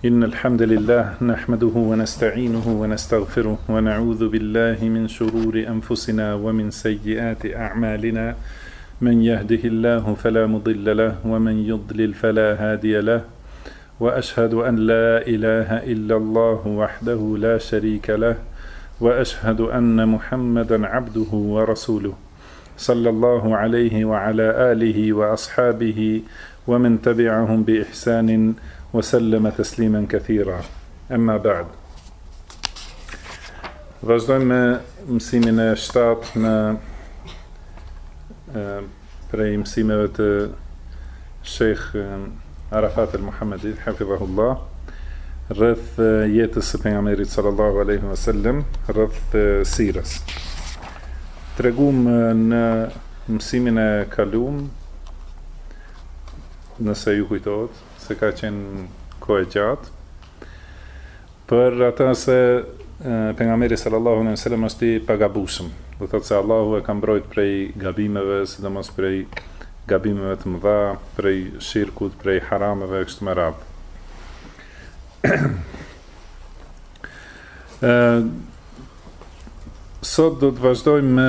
إن الحمد لله نحمده ونستعينه ونستغفره ونعوذ بالله من شرور أنفسنا ومن سيئات أعمالنا من يهده الله فلا مضل له ومن يضلل فلا هادي له وأشهد أن لا إله إلا الله وحده لا شريك له وأشهد أن محمدا عبده ورسوله صلى الله عليه وعلى آله وأصحابه ومن تبعهم بإحسان وسلم تسليما كثيرا أما بعد. Vazhdojmë me mësimin e 7 në prej mësimeve të Sheikh Arafat al-Muhammadi hafidhahullah rreth jetës së pejgamberit sallallahu alaihi wasallam, rreth sirës. Tregum në mësimin e kaluam, nëse ju kujtohet, se ka qenë kohë gjatë, për ata se pejgamberi sallallahu alaihi wasallam është i pagabueshëm. Do thotë se Allahu e ka mbrojtur prej gabimeve, sidomos prej gabimeve të mëdha, prej shirkut, prej harameve kështu me radhë. Sot do të vazhdojmë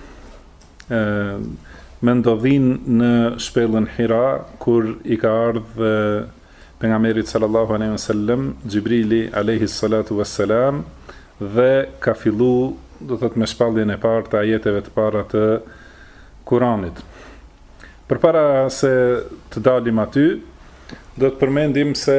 me ndodhin në shpellën Hira, kur i ka ardhur pejgamberit sallallahu alaihi wasallam Xhibrili alayhi salatu wassalam dhe ka fillu, do thot, me shpalljen e parë të ajeteve të para të Kuranit. Përpara se të dalim aty, do të përmendim se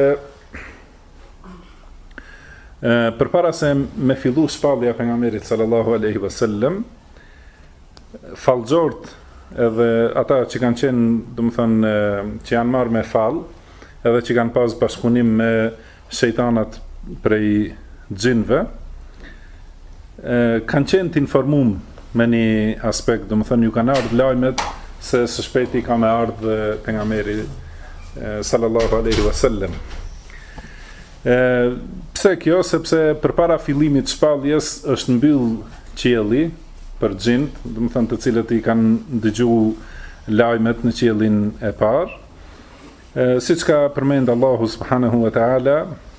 përpara se me fillu shpallja pejgamberit sallallahu alaihi wasallam, fallxhort edhe ata që kanë qenë, domethënë, që janë marrë me fall, edhe që kanë pas bashkëpunim me shejtanat prej xhinve, kanë qenë të informuar me një aspekt, domethënë ju kanë ardhur lajmet se së shpejti ka me ardhur pejgamberi sallallahu alaihi wasallam. Pse kjo? Sepse përpara fillimit të shpalljes është mbyll qielli për xhint, domethënë të cilët i kanë dëgjuar lajmet në qiellin e parë. Siç ka përmend Allahu subhanahu wa taala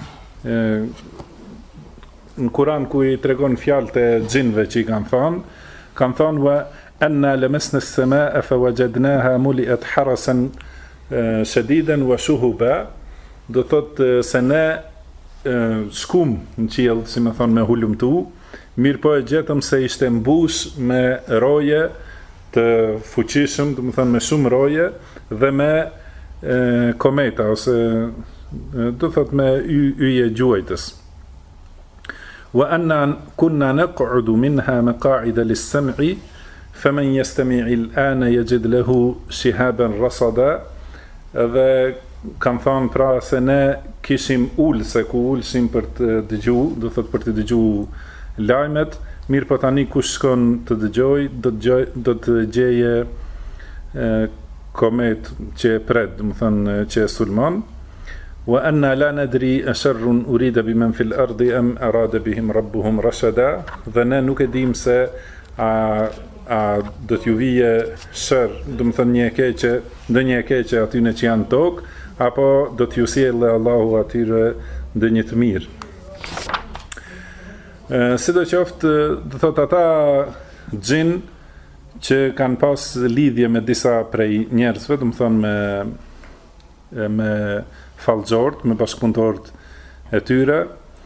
në Kur'an, ku i tregon fjalët e xhinve që i kanë thënë wa anna lamasna as-samaa fawajadnaha muli'at harasan shadidan wa shuhuba, do thotë se ne shkum në qiell, si më thon, me hulumtu, mirë po e gjetëm se ishte mbush me roje të fuqishëm, do të thënë me shumë roje dhe me kometa, ose do thot me yje gjuajtës. Wa anna kunna naq'udu minha maqa'ida lis-sam'i faman yastami' al-ana yajid lahu shihaban rasada. Dhe kam thënë pra se ne kishim ulse ku ulshim për të dëgjuar, do thot për të dëgjuar lajmet, mirë po tani kush shkon të dëgjoj, do të gjeje komet që e pret, do të thënë që e sulmon. Wa anna la nadri asharrun urida biman fil ardi am arada bihim rabbuhum rashada. Dhe ne nuk e dim se a do t'ju vije shër, do të thënë ndonjë e keqe atyne që janë tokë, apo do t'ju sjellë Allahu atyre ndonjë të mirë. Sidoqoftë, do thot, ata xhin që kanë pas lidhje me disa prej njerëzve, do të thonë me fallxhort, me bashkëpunëtorët e tyre,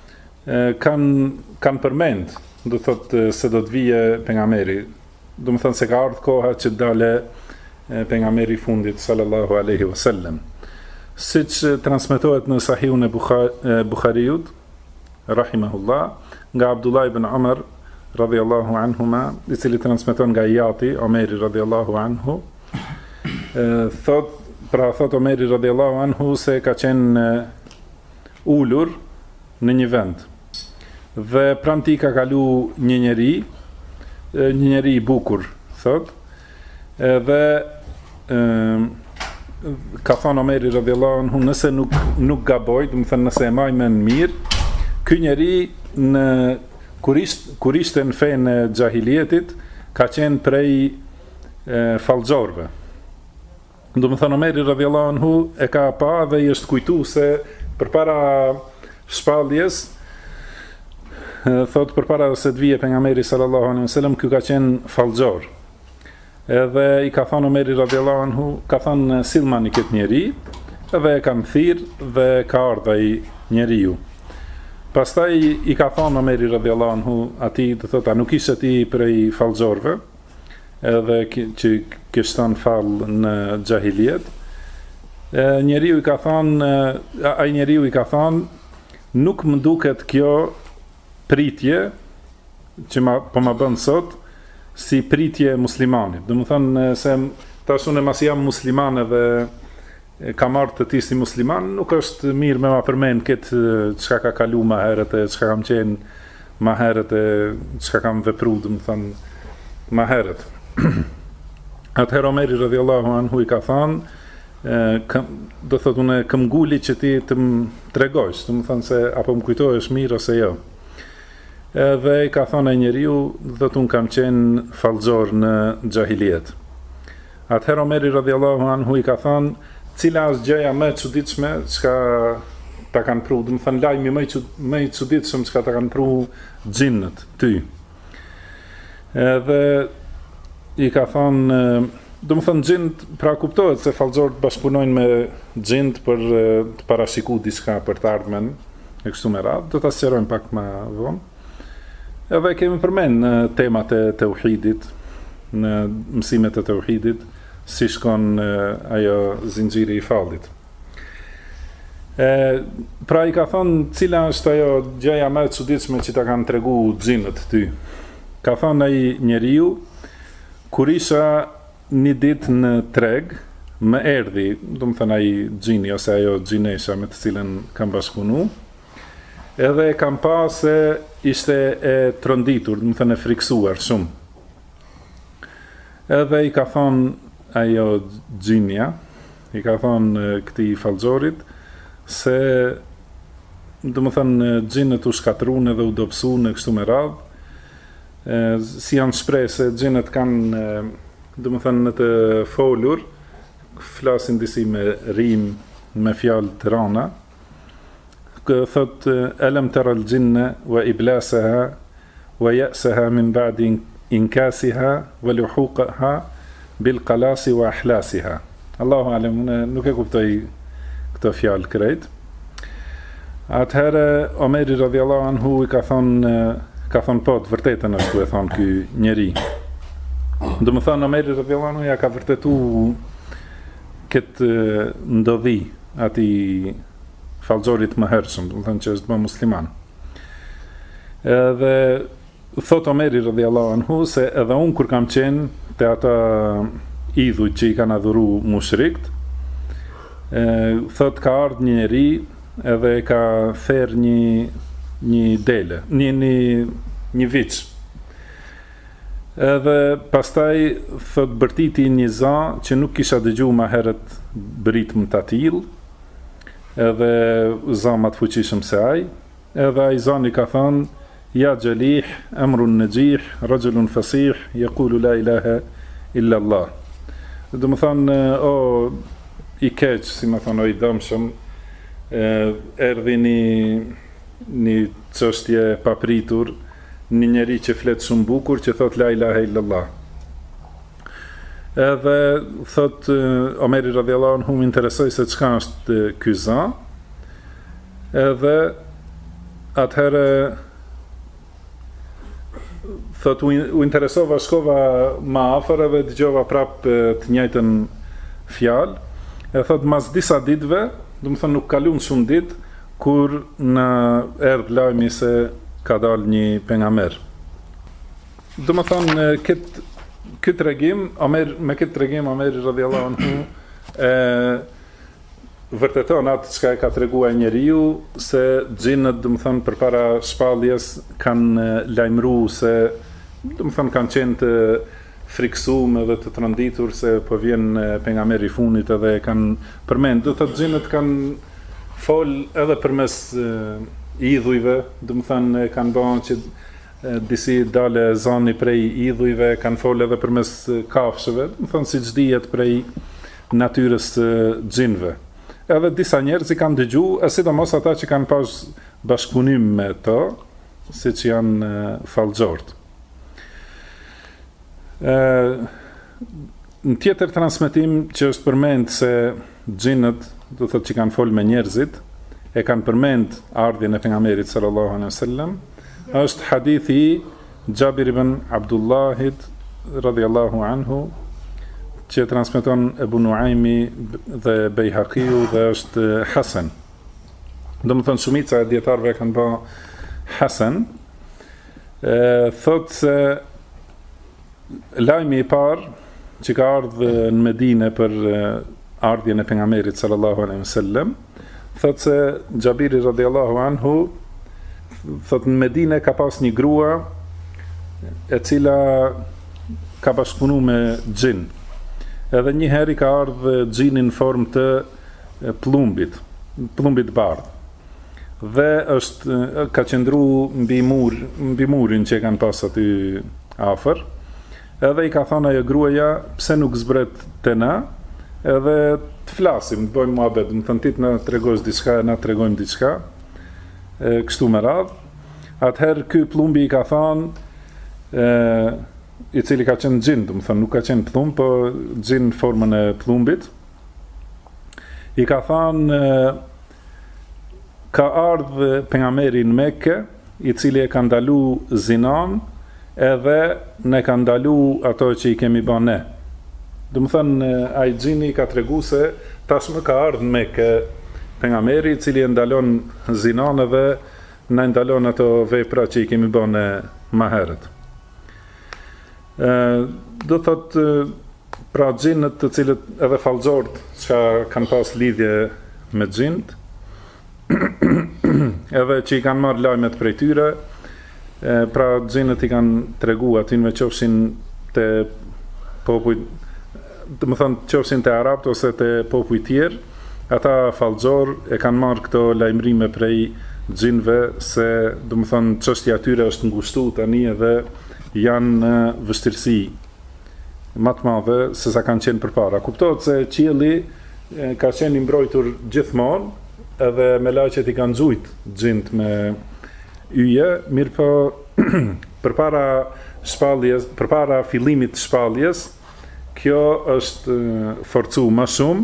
kanë përmend, do thot, se do të vije pejgamberi. Do të thonë se ka ardhur koha që dale pejgamberi i fundit sallallahu alaihi wasallam. Siç transmetohet në Sahihun e Buhariut rahimahullah, nga Abdullah ibn Umar radhiyallahu anhuma, i cili transmeton nga Jati Omeri radhiyallahu anhu, thot Omeri radhiyallahu anhu se ka qenë ulur në një vend dhe pranë tij ka kalu një njeri i bukur, thot, dhe ka thënë Omeri radhiyallahu anhu, nëse nuk gaboj, do të thënë nëse e maj mend mirë, ky njeri kur ishte në fenë e xahilietit, ka qenë prej fallxhorëve. Do të thënë Omeri radhiyallahu anhu e ka pa dhe i është kujtu se Përpara shpalljes, thot përpara se të vije pejgamberi sallallahu alaihi wasallam, ky ka qenë fallxor. Edhe i ka thënë Omeri radhiyallahu anhu, ka thënë sillmani këtë njeri, edhe e kam thirr dhe ka ardhur ai njeriu. Pastaj i ka thënë Omeri radhiyallahu anhu atij, do thotë, nuk ishe ti prej fallxorëve, edhe që kishton fall në xahiliet. Njeriu i ka thënë, ai njeriu i ka thënë, nuk më duket kjo pritje që po ma bën sot si pritje muslimanit. Do më thënë se tash unë mas jam muslimane dhe kam ardhur të ti si musliman, nuk është mirë me ma përmend këtë çka ka kalu ma herët e çka kam qenë ma herët e çka kam vepru, do më thënë ma herët. Atëherë Omeri radhiyallahu anhu i ka thënë, do thotë unë kam nguli që ti të më tregojsh, do më thënë se apo më kujtohesh mirë ose jo. Edhe i ka thënë ai njeriu, thotë unë kam qenë fallxor në xahiliet. Atëherë Omeri radhiyallahu anhu i ka thënë, cila është gjëja më e çuditshme çka ta kanë pru, do të thënë lajmi më i çuditshëm çka ta kanë pru xhinnët ty. Edhe i ka thënë, do të thënë xhinnët, pra kuptohet se fallxorët bashkëpunojnë me xhinnët për të parashikuar diçka për të ardhmen e kështu me radhë. Do ta sqarojmë pak më vonë. Edhe kemi përmend në temat e tauhidit, në mësimet e tauhidit, si shkon ajo zinxhiri i fallit. Pra i ka thonë, cila është ajo gjëja më e çuditshme që ta kanë tregu xhinët ty. Ka thonë ai njeriu, kur isha një ditë në treg, më erdhi, do të thënë ai xhini ose ajo xhinesha me të cilën kam bashkëpunu, edhe e kam pa se ishte e tronditur, do të thënë e friksuar shumë. Edhe i ka thonë ajo xhinia, i ka thonë këtij fallxorit se, do të thënë, xhinët u shkatruan edhe u dobësuan në kështu me radhë. Si janë shpreh se xhinët kanë, do të thënë, në të folur, flasin disi me rim, me fjalë të rana. Thot, alam tara al-jinna wa iblasaha wa ya'saha min ba'di inkasiha wa luhuqaha bil qalasi wa ahlasiha. Allahu alem, nuk e kuptoj këto fjalë krejt. Atëherë Omeri radhiyallahu anhu i ka thonë po, të vërtetën është, e thonë ky njeri. Do më thonë Omeri radhiyallahu anhu ja ka vërtetu këtë ndodhi atij fallxorit më hershëm, do të thënë që është bë musliman. Edhe thot Omeri radhiyallahu anhu se edhe unë kur kam qenë te ata idhujt që i kanë adhuru mushrikët, thot ka ardhur një njeri edhe ka therr një dele, një viç. Edhe pastaj thot bërtiti një za që nuk kisha dëgjuar më herët britm të atill, edhe zamat fuqishëm se ai, edhe ai zani ka thënë, ja gjalih, emrun nëgjih, rajulun fasih, yaqulu la ilaha illa Allah. Do më thënë, o i keq, si më thënë, o i dëmshëm, erdhi një çështje papritur, një njeri që flet shumë bukur, që thot la ilaha illa Allah. Edhe thot Omeri radhiyallahu anhu, më interesoi se çka është ky za. Edhe atëherë thot u interesova, shkova më afër edhe dëgjova prapë të njëjtën fjalë. E thot mas disa ditëve, do të thënë nuk kaluan shumë ditë, kur na erdhi lajmi se ka dalë një pejgamber. Do të thënë këtë tregim, me këtë tregim Omeri radhiyallahu anhu vërteton atë çka e ka treguar njeriu, se xhinët, do të thënë, përpara shpalljes kanë lajmëruar se, do të thënë, kanë qenë të friksuar edhe të tronditur se po vjen pejgamberi i fundit, edhe kanë përmend, do të thotë xhinët kanë fol edhe përmes idhujve, do të thënë kanë bën që disi dale zani prej idhujve, kanë fol edhe përmes kafshëve, do të thënë siç dihet prej natyrës xhinëve. edhe disa njerëz i kanë dëgju, e sidomos ata që kanë pas bashkëpunim me to, si që janë fallxort. Në tjetër transmetim që është përmend se xhinët, do thotë që kanë folë me njerëzit, e kanë përmend ardhjen e pejgamberit sallallahu alaihi wasallam, është hadithi Jabir ibn Abdullahit radhiyallahu anhu, që transmeton Ebu Nuaimi dhe Bejhaqiu dhe është Hasan. Domethënë shumica e dietarëve kanë bë Hasan. Thotë se lajmi i parë që ka ardhur në Medinë për ardhjen e pejgamberit sallallahu alaihi wasallam, thotë se Jabiri radhiyallahu anhu thotë në Medinë ka pas një grua e cila ka bashkëpunu me xhin. Edhe një herë ka ardhur xhini në formë të plumbit bardh. Dhe ka qëndru mbi murin që kanë pas aty afër. Edhe i ka thënë ajo gruaja, pse nuk zbret te na, edhe të flasim, të bëjmë muhabet, më thënë ti të na tregosh diçka, na tregojmë diçka, kështu me radhë. Atëherë ky plumbi i ka thënë, i cili ka qenë xhin, do të thënë nuk ka qenë plumb, po xhin në formën e plumbit. I ka thënë ka ardhur pejgamberi në Mekë, i cili e ka ndalu zinan, edhe ne ka ndalu ato që i kemi bën ne. Do të thënë ai xhini ka tregu se tashmë ka ardhur në Mekë pejgamberi, i cili e ndalon zinan edhe na ndalon ato vepra që i kemi bën ne më herët. Do thot pra xhinët të cilët edhe fallxort që kanë pas lidhje me xhinët, edhe që i kanë marrë lajmet prej tyre, pra xhinët i kanë tregu atyve qofshin te popujt, do të thonë qofshin te arabët ose te popujt tjerë, ata fallxor e kanë marrë këto lajmërime prej xhinëve se do të thonë çështja e tyre është ngushtuar tani edhe janë në vështirësi më të madhe se sa kanë qenë përpara. Kuptohet se qielli ka qenë i mbrojtur gjithmonë, edhe me laqet i kanë xujt xhint me yje, mirë po përpara fillimit të shpalljes, kjo është forcu më shumë,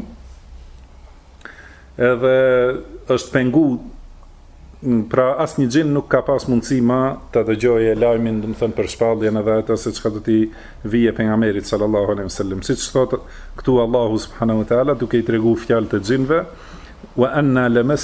edhe është pengu. Pra asnjë xhin nuk ka pas mundësi ma të dëgjoje lajmin, do të thënë për shpalljen edhe atë se çka do t'i vije pejgamberit sallallahu alaihi wasallam. Siç thotë këtu Allahu subhanahu wa taala duke i treguar fjalët e xhinve, wa anna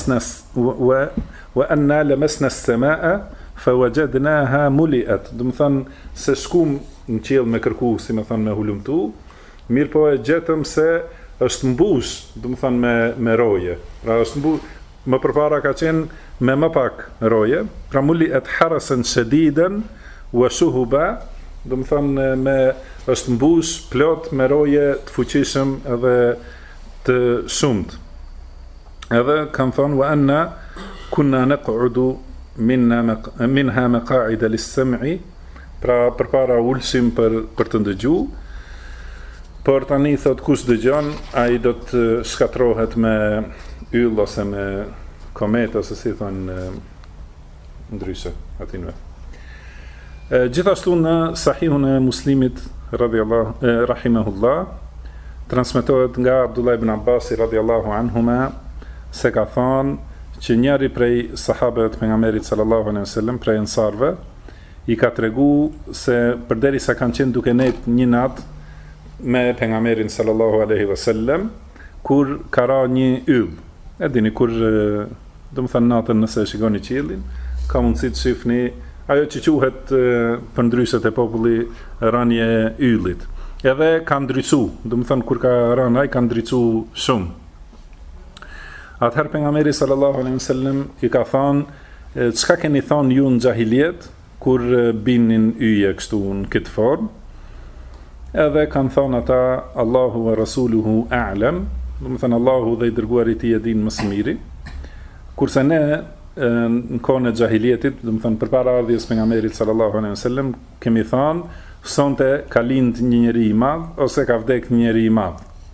lamasna as-samaa fawajadnaha muliat. Do të thënë se shkum në qiell me kërku, si më thënë me hulumtu, mirë po e gjetëm se është mbush, do të thënë me roje. Pra është mbush, më përpara ka qenë me më pak roje, pra mulli et harasen shediden wa shuhuba, do të thënë është mbush plot me roje të fuqishëm edhe të shumt. Edhe kanë thënë wa anna kunna naq'udu minha maqa'ida lis-sam'i, pra përpara ulshim për të ndëgjuar, por tani thot kush dëgjon, ai do të shkatrohet me yll ose me komet ose si thonë ndryshe atinve. Gjithashtu në Sahihun e Muslimit rahimahullah transmetohet nga Abdullah ibn Abbas radhiyallahu anhuma se ka thënë që njëri prej sahabëve të pejgamberit sallallahu alaihi wasallam, prej ansarve, i ka tregu se përderisa kanë qenë duke nejt një natë me pejgamberin sallallahu alaihi wasallam, kur ka ra një yll. E dini kur do të thënë natën nëse shikoni qiellin, ka mundësi të shihni ajo që quhet për ndryshet e populli rënje e yllit. Edhe ka ndrycu, do të thënë kur ka rënë ai ka ndrycu shumë. Atëherë pejgamberi sallallahu alaihi wasallam i ka thënë, çka keni thënë ju në xahiliet kur binin yje kështu në këtë formë? Edhe kanë thënë ata Allahu wa rasuluhu a'lam, do të thënë Allahu dhe i dërguari i tij e din më së miri. Kurse ne në kohën e xahilietit, do të thënë përpara ardhjes pejgamberit sallallahu alaihi wasallam, kemi thënë sonte ka lind një njeri i madh ose ka vdek një njeri i madh.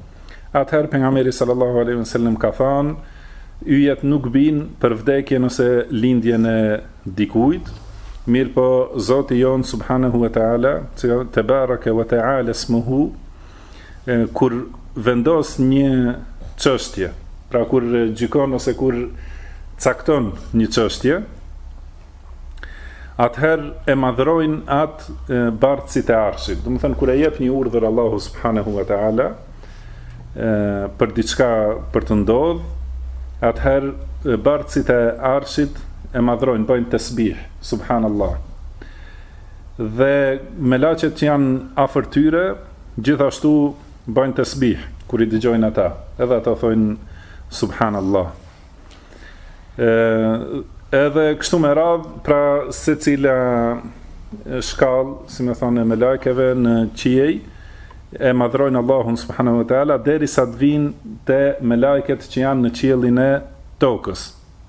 atëherë pejgamberi sallallahu alaihi wasallam ka thënë, yjet nuk bin për vdekjen ose lindjen e dikujt, mirë po Zoti jon subhanahu wa ta'ala, tebaraka wa ta'ala ismuhu, kur vendos një çështje, pra kur gjykon ose kur cakton një çështje, atëherë e madhrojnë atë bardhësit e arshit. Do të thënë, kur e jep një urdhër Allahu subhanahu wa ta'ala për diçka për të ndodhur, atëherë bardhësit e arshit e madhrojnë, bëjnë tasbih, subhanallah. Dhe melaqet që janë afër tyre, gjithashtu bëjnë tasbih kur i dëgjojnë ata, edhe ata thojnë subhanallah. Edhe kështu me radhë, pra secila shkallë, si me thonë, e melajkeve në qiej, e madhrojnë Allahun subhanahu wa ta'ala, derisa të vinë te melajket që janë në qiellin e tokës.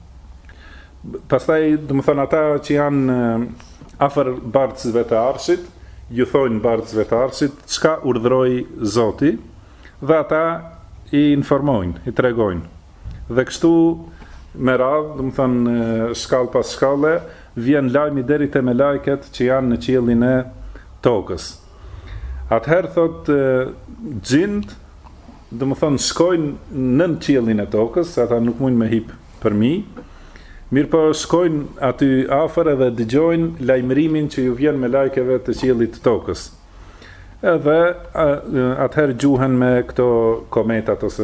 Pastaj, do të thonë, ata që janë afër bardhësve të arshit, ju thojnë bardhësve të arshit çka urdhëroi Zoti, dhe ata i informojnë, i tregojnë. Dhe kështu me radhë, do të thonë, shkallë pas shkalle, vjen lajmi deri te melajket që janë në qiellin e tokës. Atëherë thot xhind, do të thonë, shkojnë nën qiellin e tokës, ata nuk mund me hip përmi, mirë po shkojnë aty afër edhe dëgjojnë lajmërimin që ju vjen me lajkeve të qiellit të tokës. Edhe atëherë gjuhen me këto kometat ose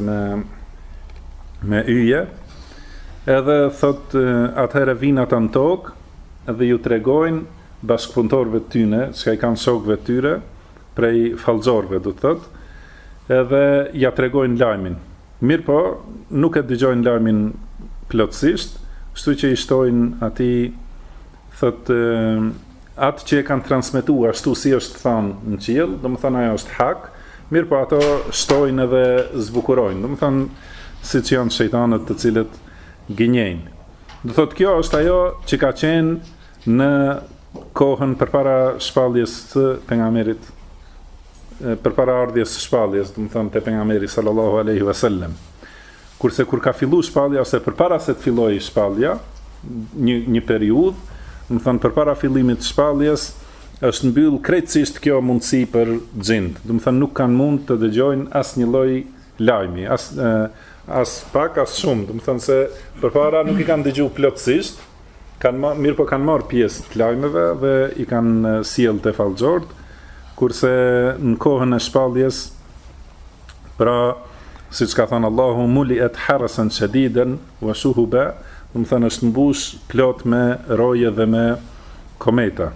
me yje, edhe thot atëherë vinë ata në tokë edhe ju tregojnë bashkëpunëtorëve të tyre, që i kanë shokëve të tyre, prej fallxorëve, do të thot, edhe ja tregojnë lajmin. Mirë po, nuk e dëgjojnë lajmin plotësisht, kështu që i shtojnë atij, thot, atë që e kanë transmetuar ashtu si është thënë në qiell, domethënë ajo është hak, mirë po ato shtojnë edhe zbukurojnë, domethënë siç janë shejtanët të cilët gënjejnë. Do thot, kjo është ajo që ka qenë në kohën përpara shpalljes së pejgamberit, përpara ardhjes së shpalljes, domethënë te pejgamberi sallallahu alaihi wasallam. Kurse kur ka filluar shpallja ose përpara se të fillojë shpallja, një periudhë, domethënë përpara fillimit të shpalljes, është mbyll krejtësisht kjo mundësi për xhind. Domethënë nuk kanë mund të dëgjojnë asnjë lloj lajmi, as pak as shumë, domethënë se përpara nuk i kanë dëgjuar plotësisht, mirë po kanë marrë pjesë të lajmeve dhe i kanë sjellë te fallxorët, kurse në kohën e shpalljes, pra siç ka thënë Allahu, muli'at harasan shadidan wa shuhuba, do të thënë është mbush plot me roje dhe me kometa.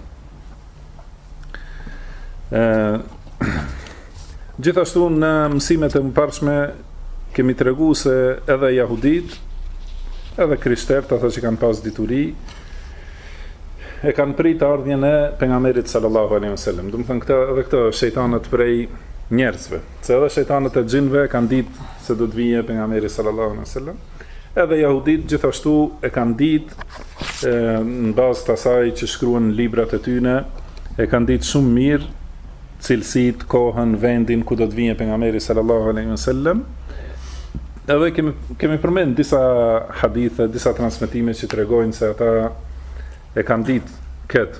Gjithashtu në mësimet e mëparshme kemi treguar se edhe jahudit, edhe krishterët, ata që kanë pas dituri, e kanë prit ardhjen e pejgamberit sallallahu alaihi wasallam. Do të thënë edhe këto shejtanët prej njerëzve, se edhe shejtanët e xhinëve kanë ditë se do të vijë pejgamberi sallallahu alaihi wasallam. Edhe jahudit gjithashtu e kanë ditë në bazë të asaj që shkruan librat e tyre, e kanë ditë shumë mirë cilësitë, kohën, vendin ku do të vijë pejgamberi sallallahu alaihi wasallam. Edhe kemi përmend disa hadithe, disa transmetime që tregojnë se ata e kanë ditë këtë.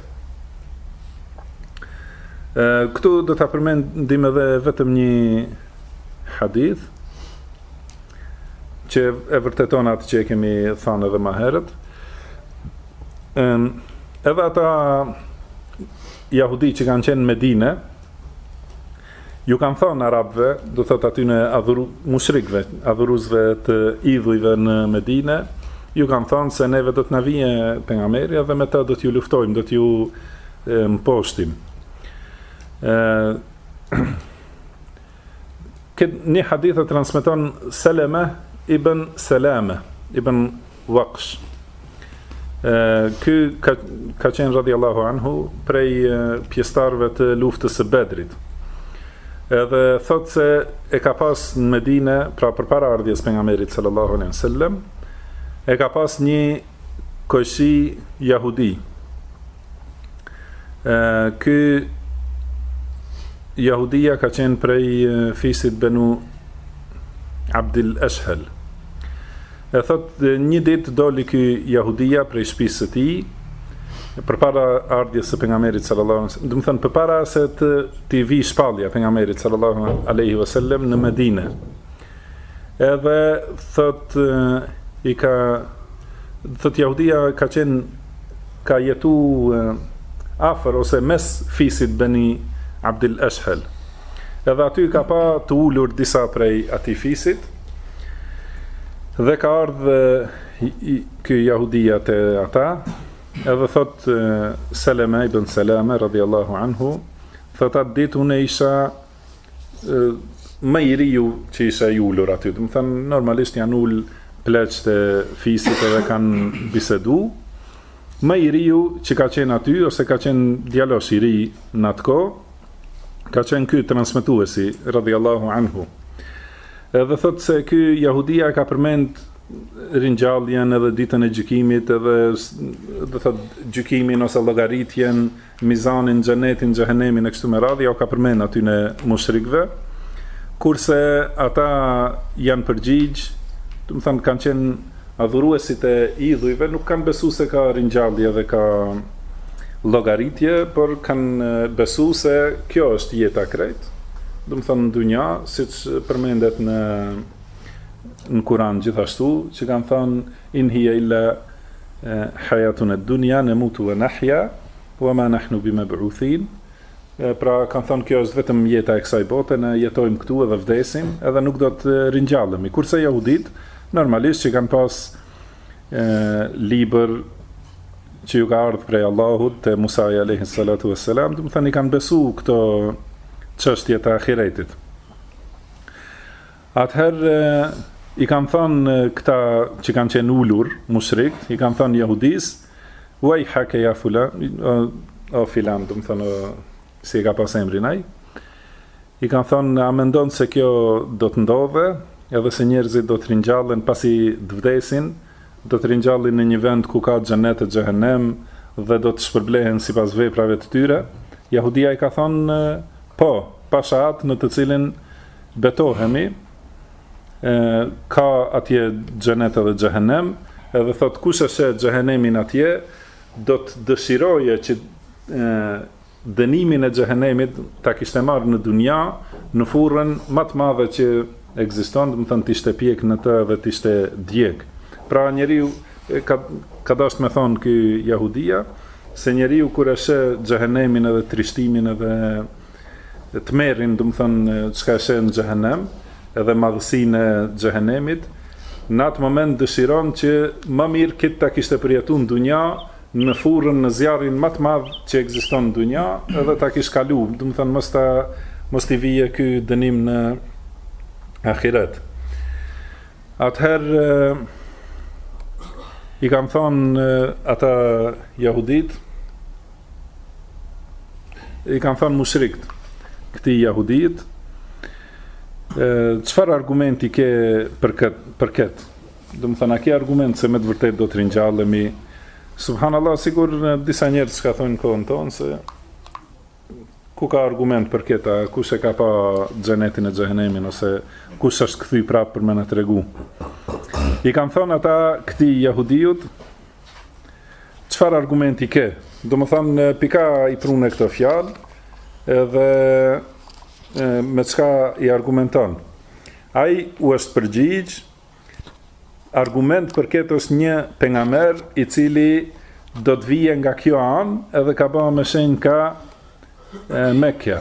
Këtu do ta përmendim edhe vetëm një hadith që e vërteton atë që e kemi thënë edhe më herët. Edhe ata jahudi që kanë qenë në Medinë, ju kanë thënë arabëve, do thotë aty në mushrikëve, adhuruesve të idhujve në Medinë, ju kanë thënë se neve do të na vijë pejgamberi dhe me të do t'ju luftojmë, do t'ju mposhtim. Një hadith e transmeton Salama ibn Waqsh. Ky ka qenë radhiyallahu anhu prej pjesëtarëve të luftës së Bedrit. Edhe thot se e ka pas në Medinë, pra përpara ardhjes pejgamberit sallallahu alaihi wasallam, e ka pas një koshi jahudi. Ky jahudia ka qenë prej fisit Benu Abdil Ashhal. E thot, një ditë doli ky jahudia prej shtëpisë së tij, përpara ardhjes së pejgamberit sallallahu alaihi wasallam, do të thënë përpara se të vi shpallja pejgamberit sallallahu alaihi wasallam në Medinë. Edhe thot thot jahudia ka jetu afër ose mes fisit Bani Abdil Ashhal. Edhe aty ka pa të ulur disa prej atij fisit. Dhe ka ardhë ky jahudia te ata, edhe thot Seleme ibn Seleme radiallahu anhu, thot atë ditë unë isha më i riu që isha i ulur aty. Do të thënë normalisht janë ul pleqët e fisit edhe kanë bisedu. Më i riu që ka qenë aty, ose ka qenë djalosh i ri në atë kohë, ka qenë ky transmetuesi radiallahu anhu. Edhe thot se ky jahudia ka përmend ringjalljen edhe ditën e gjykimit, edhe do thot gjykimin ose llogaritjen, mizanin, xhenetin, xhehenemin e kështu me radhë, ja ka përmend aty në mushrikëve, kurse ata janë përgjigj, do të thënë kanë qenë adhuruesit e idhujve, nuk kanë besu se ka ringjallje dhe ka llogaritje, por kanë besu se kjo është jeta krejt. Do të thënë në dunja, siç përmendet në Kur'an gjithashtu, që kanë thënë in hiya illa hayatuna ad-dunya namutu wa nahya wa ma nahnu bimab'uthin. Pra kanë thënë kjo është vetëm jeta e kësaj bote, ne jetojmë këtu edhe vdesim, edhe nuk do të ringjallemi. Kurse jehudit normalisht që kanë pas libër që ju ka ardhur prej Allahut te Musa alayhi salatu wassalam, do të thënë i kanë besu këto çështje të ahiretit. Atëherë i kanë thënë këta që kanë qenë ulur, mushrikt, i kanë thënë jehudis, wajhaka ya fulan, o filan, do të thënë si e ka pas emrin ai. I kanë thënë, a mendon se kjo do të ndodhe, edhe se njerëzit do të ringjallen pasi të vdesin, do të ringjallin në një vend ku ka xhenet e xhehenem dhe do të shpërblehen sipas veprave të tyre. Jahudia i ka thënë po, pasha atë në të cilin betohemi, ka atje xhenet edhe xhehenem, edhe thot kush e sheh xhehenemin atje, do të dëshiroje që dënimin e xhehenemit ta kishte marrë në dunja, në furrën më të madhe që ekziston, do të thënë t'ishte pjek në të dhe t'ishte djeg. Pra njeriu ka dashur me thonë ky jahudia se njeriu kur e sheh xhehenemin edhe trishtimin edhe të merrin, do të thënë çka e sheh në xhehenem, edhe madhësinë e xhehenemit, në atë moment dëshiron që më mirë këtë ta kishte përjetuar në dunja, në furrën, në zjarrin më të madh që ekziston në dunja, edhe ta kish kalu, do të thënë mos t'i vije ky dënim në ahiret. Atëherë i kam thonë ata jahudit, i kam thonë mushrikt këtij jahudit, çfarë argumenti ke për këtë? Do të thënë, a ke argument se me të vërtet do të ringjallemi? Subhanallahu, sigur disa njerëz ka thonë në kohën tonë se ku ka argument për këtë, kush e ka pa xhenetin e xhehenemin, ose kush është kthy prapë për më na tregu. I kam thonë ata këtij jahudiut, çfarë argumenti ke? Do më thënë, pika i prunë këto fjalë, edhe me çka i argumenton. Ai u është përgjigj, argument për këtë është një pejgamber i cili do të vije nga kjo anë edhe ka bërë me shenjë ka Mekja.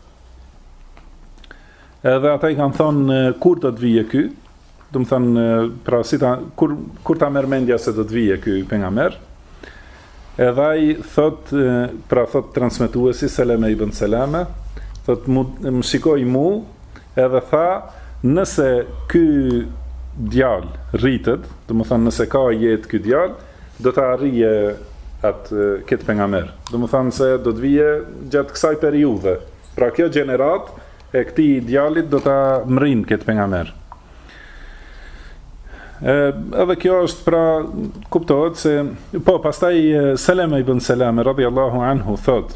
Edhe ata i kanë thonë kur do të vije ky, do të thonë pra si kur ta merr mendja se do të vije ky pejgamber. Edhe ai thot transmetuesi Seleme ibn Seleme, thot më shikoi mu edhe tha, nëse ky djalë rritet, do të thonë nëse ka jetë ky djalë, do të arrije këtë pejgamber. Do të thonë se do të vije gjatë kësaj periudhe. Pra kjo gjenerat e këtij djalit do ta mrin këtë pejgamber. Edhe kjo është pra kuptohet se pastaj Seleme ibn Seleme radhiyallahu anhu thot,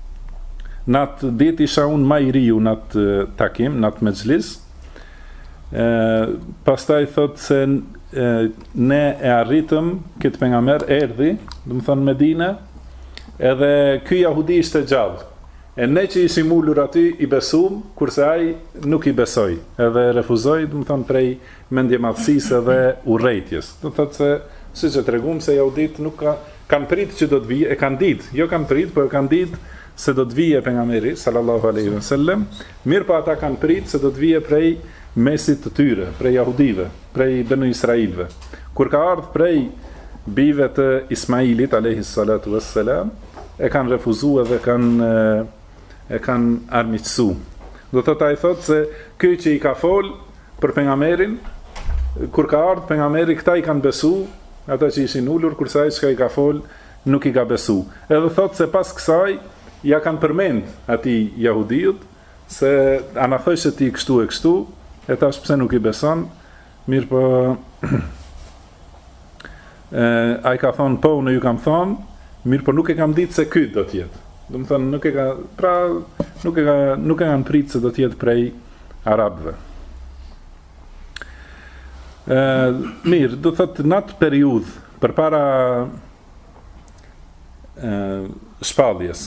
në atë ditë isha unë më i riu në atë takim, në atë mexhlis, Pastaj thot se ne e arritëm këtë pejgamber erdhi, do të thonë Medinë, edhe ky jahudi ishte gjallë. E ne që ishim ulur aty i besum, kurse ai nuk i besoi, edhe refuzoi, do të thonë prej mendjemadhësisë edhe urrëties. Do thotë se siç e tregum se jahudit nuk kanë prit që do të vijë, e kanë ditë, jo kanë prit, por kanë ditë se do të vijë pejgamberi sallallahu alaihi wasallam, mirë po ata kanë prit se do të vijë prej mesit të tyre, prej jahudive, prej Benu Israilve. Kur ka ardhur prej bijve të Ismailit alayhi salatu wassalam, e kanë refuzuar dhe kanë armiqsu. Do thotë ai thotë se ky që i ka fol për pejgamberin, kur ka ardhur pejgamberi, këta i kanë besu, ata që ishin ulur, kurse ai që i ka fol nuk i ka besu. Edhe thotë se pas kësaj ja kanë përmend atij jahudiut se ana thoshe ti kështu e kështu, e tash pse nuk i beson, mirë po ai ka thonë po, unë ju kam thonë, mirë po nuk e kam ditë se ky do të jetë. Do të thonë nuk e kanë pritë se do të jetë prej arabëve. Mirë, do thotë në atë periudhë përpara shpalljes.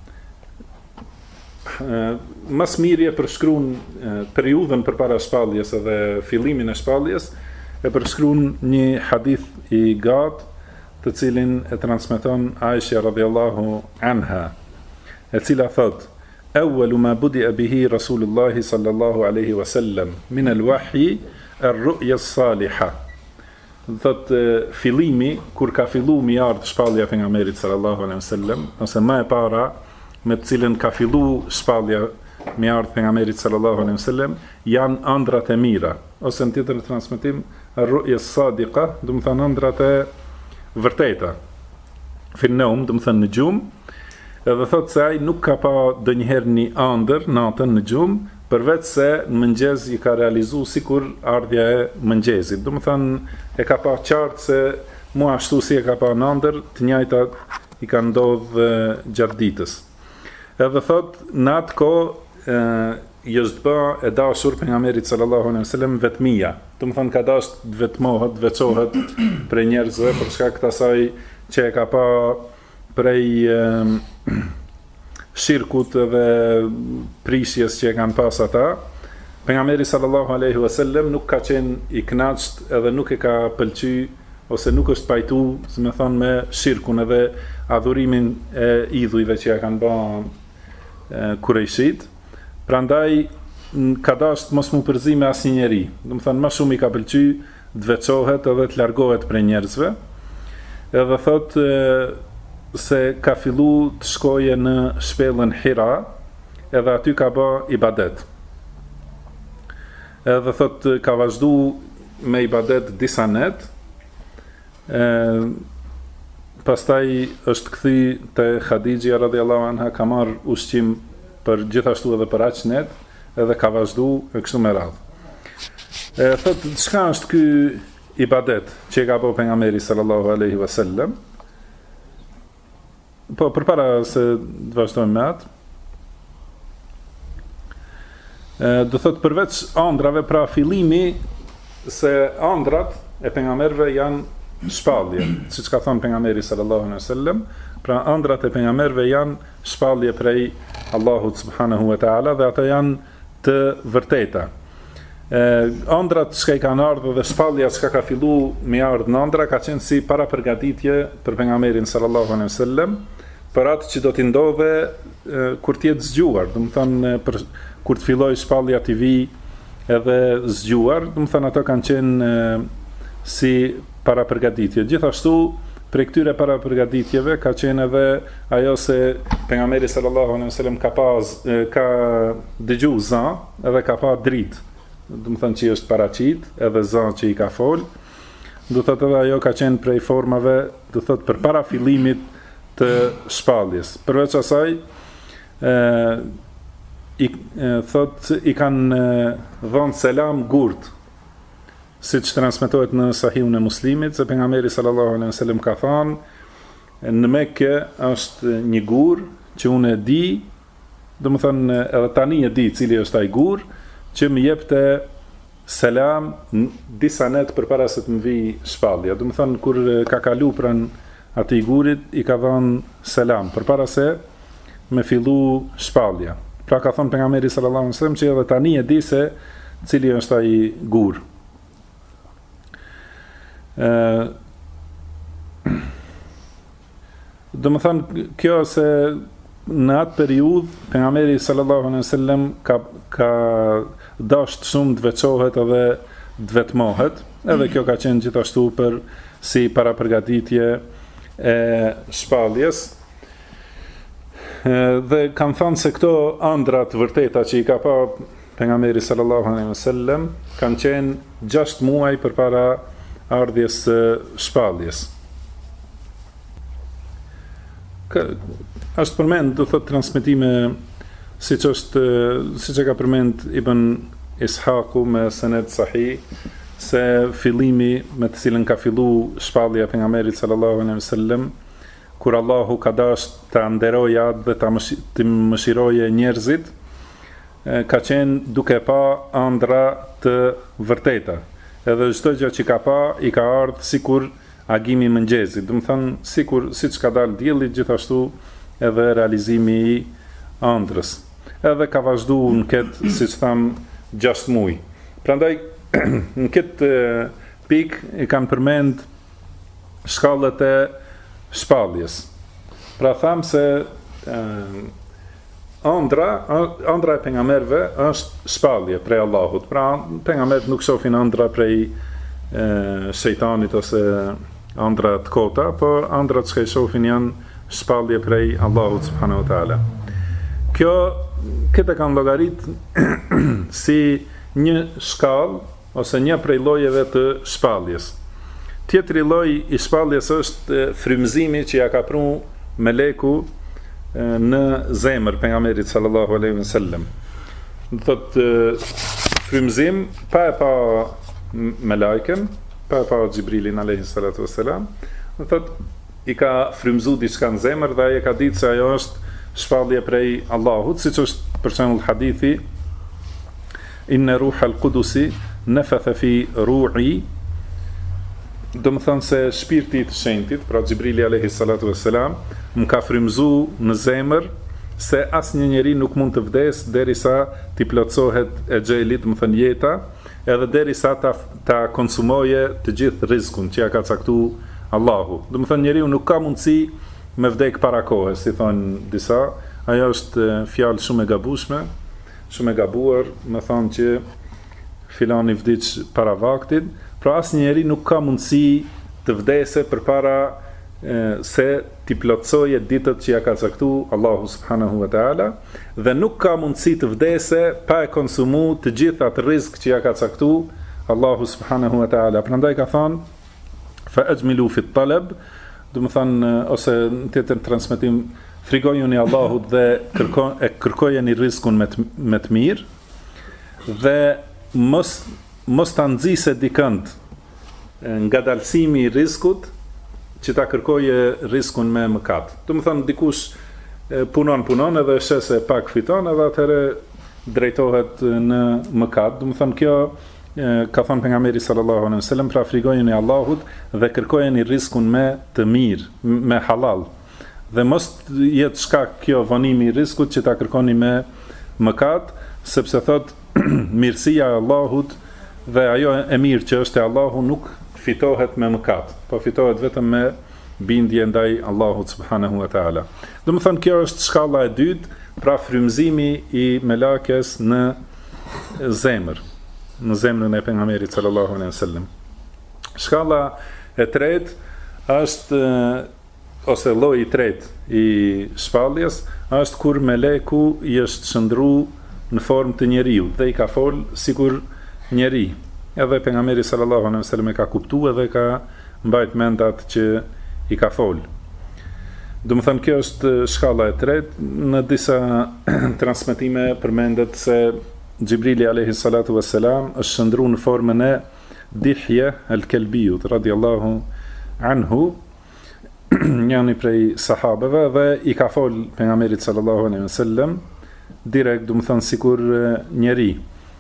Mas mirë e përshkruan periudhën përpara shpalljes edhe fillimin e shpalljes, e përshkruan një hadith i gatë, të cilin e transmeton Aisha radhiyallahu anha, e cila thot: "Awwalu ma budi'a bihi Rasulullah sallallahu alaihi wasallam min al-wahyi ar-ru'ya as-salihah." Thot fillimi kur ka filluar mi ardh shpallja e pejgamberit sallallahu alaihi wasallam, ose më e para me të cilën ka filluar shpallja mi ardh pejgamberit sallallahu alaihi wasallam, janë ëndrat e mira, ose në tjetër transmetim ar-ru'ya as-sadiqa, do të thonë ëndrat e vërteta. Finnom, do të thënë në gjumë, edhe thot se ai nuk ka pa ndonjëherë një ëndër natën në gjumë, përveç se në mëngjes i ka realizu sikur ardhja e mëngjesit. Do të thënë e ka pa qartë se mua ashtu si e ka pa në ëndër, të njëjtat i ka ndodhë gjatë ditës. Edhe thot në atë kohë është bë e dashur pejgamberit sallallahu alaihi wasallam vetmia. Do të thonë ka dashur të vetmohet, veçohet prej njerëzve për shkak të asaj që e ka pa prej shirkut dhe prishjes që e kanë pas ata. Pejgamberi sallallahu alaihi wasallam nuk ka qenë i kënaqur edhe nuk e ka pëlqy ose nuk është pajtu, si më thon, me shirkun edhe adhurimin e idhujve që ja kanë bërë kurejshit. Prandaj ka dashur mos mu përzi me asnjë njeri. Do të thënë më shumë i ka pëlqy të veçohet edhe të largohet prej njerëzve. Edhe thot se ka fillu të shkoje në shpellën Hira, edhe aty ka bë ibadet. Edhe thot ka vazhdu me ibadet disa net. Pastaj është kthy te Khadija radhiyallahu anha, ka marr ushqim për gjithashtu edhe për aq net, edhe ka vazhdu e kështu me radhë. Thot, çka është ky ibadet që ka bëu pejgamberi sallallahu alaihi wasallam? Po përpara se të vazhdojmë me atë, do thot përveç ëndrave, pra fillimi se ëndrat e pejgamberëve janë shpallje, siç ka thënë pejgamberi sallallahu alaihi wasallam, pra ëndrat e pejgamberëve janë shpallje prej Allahut subhanahu wa taala dhe ata janë të vërteta. Ëndrat që i kanë ardhur dhe shpallja që ka filluar me ardh në ëndra ka qenë si para përgatitje për pejgamberin sallallahu alaihi wasallam, për atë që do t'i ndodhe kur të jetë zgjuar, do të thonë kur të filloj shpallja t'i vi edhe zgjuar, do të thonë ato kanë qenë si para përgatitje. Gjithashtu prej këtyre para përgatitjeve ka qenë edhe ajo se pejgamberi sallallahu alaihi wasallam ka dëgju zë edhe ka pa dritë. Do të thonë që është paraqit, edhe zë që i ka fol. Do thotë edhe ajo ka qenë prej formave, do thotë përpara fillimit të shpalljes. Përveç asaj, i kanë dhënë selam gurt, siç transmetohet në Sahihun e Muslimit, se pejgamberi sallallahu alaihi wasallam ka thënë në Mekë është një gur që unë e di, do të thonë edhe tani e di cili është ai gur, që më jepte selam disa net përpara se të më vi shpallja. Do të thonë kur ka kalu pran atij gurit i ka dhënë selam përpara se me fillu shpallja. Pra ka thonë pejgamberi sallallahu alaihi wasallam që edhe tani e di se cili është ai gur. Do të thonë kjo se në atë periudhë pejgamberi sallallahu alaihi wasallam ka dashur shumë të veçohet edhe të vetmohet, edhe kjo ka qenë gjithashtu për si para përgatitje e shpalljes. Dhe kanë thënë se këto ëndra të vërteta që i ka pa pejgamberi sallallahu alaihi wasallam kanë qenë 6 muaj përpara ardhjes së shpalljes. Është përmend, do thotë transmetime siç e ka përmend Ibn Ishaku me sened sahih se fillimi me të cilën ka fillu shpallja e pejgamberit sallallahu alaihi wasallam kur Allahu ka dashur ta nderojë atë dhe të mëshiroje njerëzit, ka qenë duke pa ëndra të vërteta. Edhe çdo gjë që ka pa i ka ardhur sikur agimi i mëngjesit. Do të thonë siç ka dalë dielli, gjithashtu edhe realizimi i ëndrës. Edhe ka vazhduar në këtë, siç tham, 6 muaj. Prandaj në këtë pikë i kanë përmend shkallët e shpalljes. Pra tham se ëndra e pejgamberëve është shpallje prej Allahut. Pra pejgamberët nuk shohin ëndra prej shejtanit ose ëndra të kota, por ëndrat që shohin janë shpallje prej Allahut subhanahu wa taala. Këtë kanë llogarit si një shkallë ose një prej llojeve të shpalljes. Tjetri lloj i shpalljes është frymëzimi që ja ka pru meleku në zemër pejgamberit sallallahu alaihi wasallam. Do thotë frymëzim pa e pa melekën, pa e pa Xhibrilin alaihi salatu wassalam. Do thotë i ka frymëzuar diçka në zemër dhe ai e ka ditë se ajo është shpallje prej Allahut, siç është për shembull hadithi inna ruhal qudusi nafatha fi ru'i. Do më thënë se shpirti të shenjtit, pra Xhibrili alayhi salatu wassalam, më ka frymëzu në zemër se asnjë njeri nuk mund të vdes derisa t'i plotësohet e xhelit, më thënë jeta, edhe derisa ta konsumoje të gjithë rizkun që ja ka caktuar Allahu. Do më thënë njeriu nuk ka mundësi me vdek para kohës, si thonë disa. Ajo është fjalë shumë e gabueshme, shumë e gabuar, më thonë që filani vdiq para vaktit. Pra asnjë njeri nuk ka mundësi të vdese përpara se t'i plotësojë ditët që ja ka caktuar Allahu subhanahu wa taala, dhe nuk ka mundësi të vdese pa e konsumuar të gjithë atë rrezik që ja ka caktuar Allahu subhanahu wa taala. Prandaj ka thënë fa ajmilu fi talab, do të thonë ose në tjetër transmetim frikojuni Allahut dhe kërkojeni rizikun me të mirë dhe mos ta nxjise dikënd nga dalësimi i rrezikut që ta kërkoje rrezikun me mëkat. Do të thonë dikush punon edhe shes se pak fiton edhe atëherë drejtohet në mëkat. Do të thonë kjo ka thënë pejgamberi sallallahu alaihi wasallam, pra frikojeni Allahut dhe kërkojeni rrezikun me të mirë, me halal. Dhe mos jetë shkak kjo vonimi i rrezikut që ta kërkoni me mëkat, sepse thot mirësia e Allahut dhe ajo e mirë që është e Allahu nuk fitohet me mëkat, po fitohet vetëm me bindje ndaj Allahut subhanahu wa taala. Do të thonë kjo është shkalla e dytë, pra frymëzimi i melekes në zemër, në zemrën e pejgamberit sallallahu alaihi wasallam. Shkalla e tretë është ose lloji i tretë i shpalljes është kur meleku i është shndruar në formë të njeriu dhe i ka fol sikur njeri. Edhe pejgamberi sallallahu alaihi wasallam e ka kuptuar dhe ka mbajt mend atë që i ka fol. Do të thënë kjo është shkalla e tretë. Në disa transmetime përmendet se Xhibrili alayhi salatu wassalam është shndruar në formën e Dihje al-Kalbiut radiyallahu anhu, njëri prej sahabeve, dhe i ka fol pejgamberit sallallahu alaihi wasallam direkt, do të thënë sikur njeri.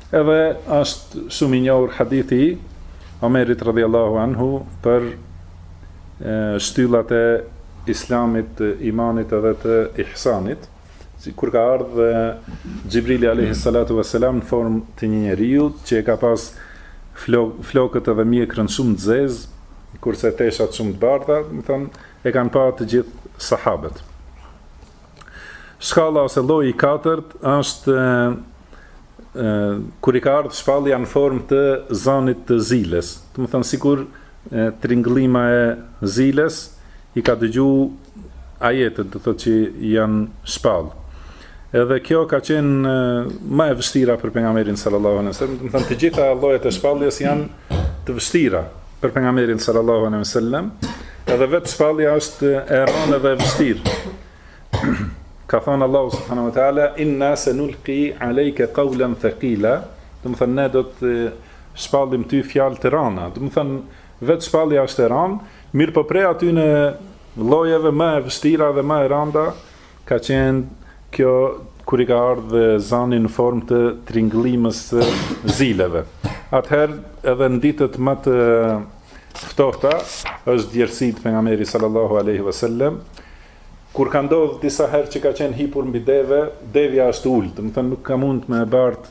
Edhe është shumë I njohur hadithi Omerit radhiyallahu anhu për shtyllat e Islamit, imanit edhe të ihsanit, kur ka ardhur Xhibrili alayhi salatu vesselam në formë të një njeriu që e ka pas flokët edhe mjekrën shumë të zezë, kurse teshat shumë të bardha, më thënë, e kanë pa të gjithë sahabët. Shkalla ose lloji I katërt është kur I ka ardhur shpallja në formë të zanit të ziles, do të thënë sikur tringëllima e ziles I ka dëgju ajetet, do thotë që janë shpallë. Edhe kjo ka qenë më e vështira për pejgamberin sallallahu alaihi wasallam, do të thënë të gjitha llojet e shpalljes janë të vështira për pejgamberin sallallahu alaihi wasallam, edhe vetë shpallja është e rëndë dhe e vështirë. Ka thënë Allahu subhanahu wa taala inna sanulqi alayka qawlan thaqila, do të thënë ne do të shpallim ty fjalë të rënda. Do të thënë vetë shpallja është e rëndë, mirë po prej aty në llojeve më e vështira dhe më e rënda ka qenë kjo kur I ka ardhur zani në formë të tringëllimës së zileve. Atëherë edhe në ditët më të ftohta është djersit pejgamberi sallallahu alaihi wasallam, kur ka ndodhur disa herë që ka qenë hipur mbi deve, devja është ulë, do të thënë nuk ka mund me bart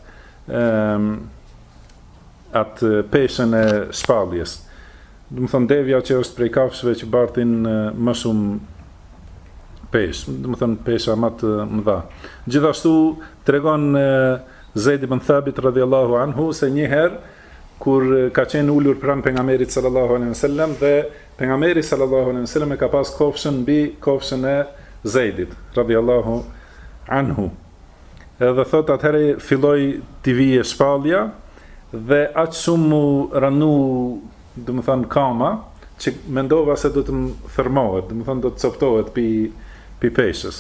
atë peshën e shpalljes. Do të thënë devja që është prej kafshëve që bartin më shumë peshë, do të thënë pesha më të mëdha. Gjithashtu tregon Zeid ibn Thabit radhiyallahu anhu se një herë kur ka qenë ulur pranë pejgamberit sallallahu alaihi wasallam dhe pejgamberi sallallahu alaihi wasallam e ka pas kofshën mbi kofshën e Zeidit radhiyallahu anhu. Edhe thot atëherë filloi të vije shpallja dhe aq shumë mu ranu, do të thënë kama, që mendova se do të më thërmohet, do të thënë do të coptohet pi peshës.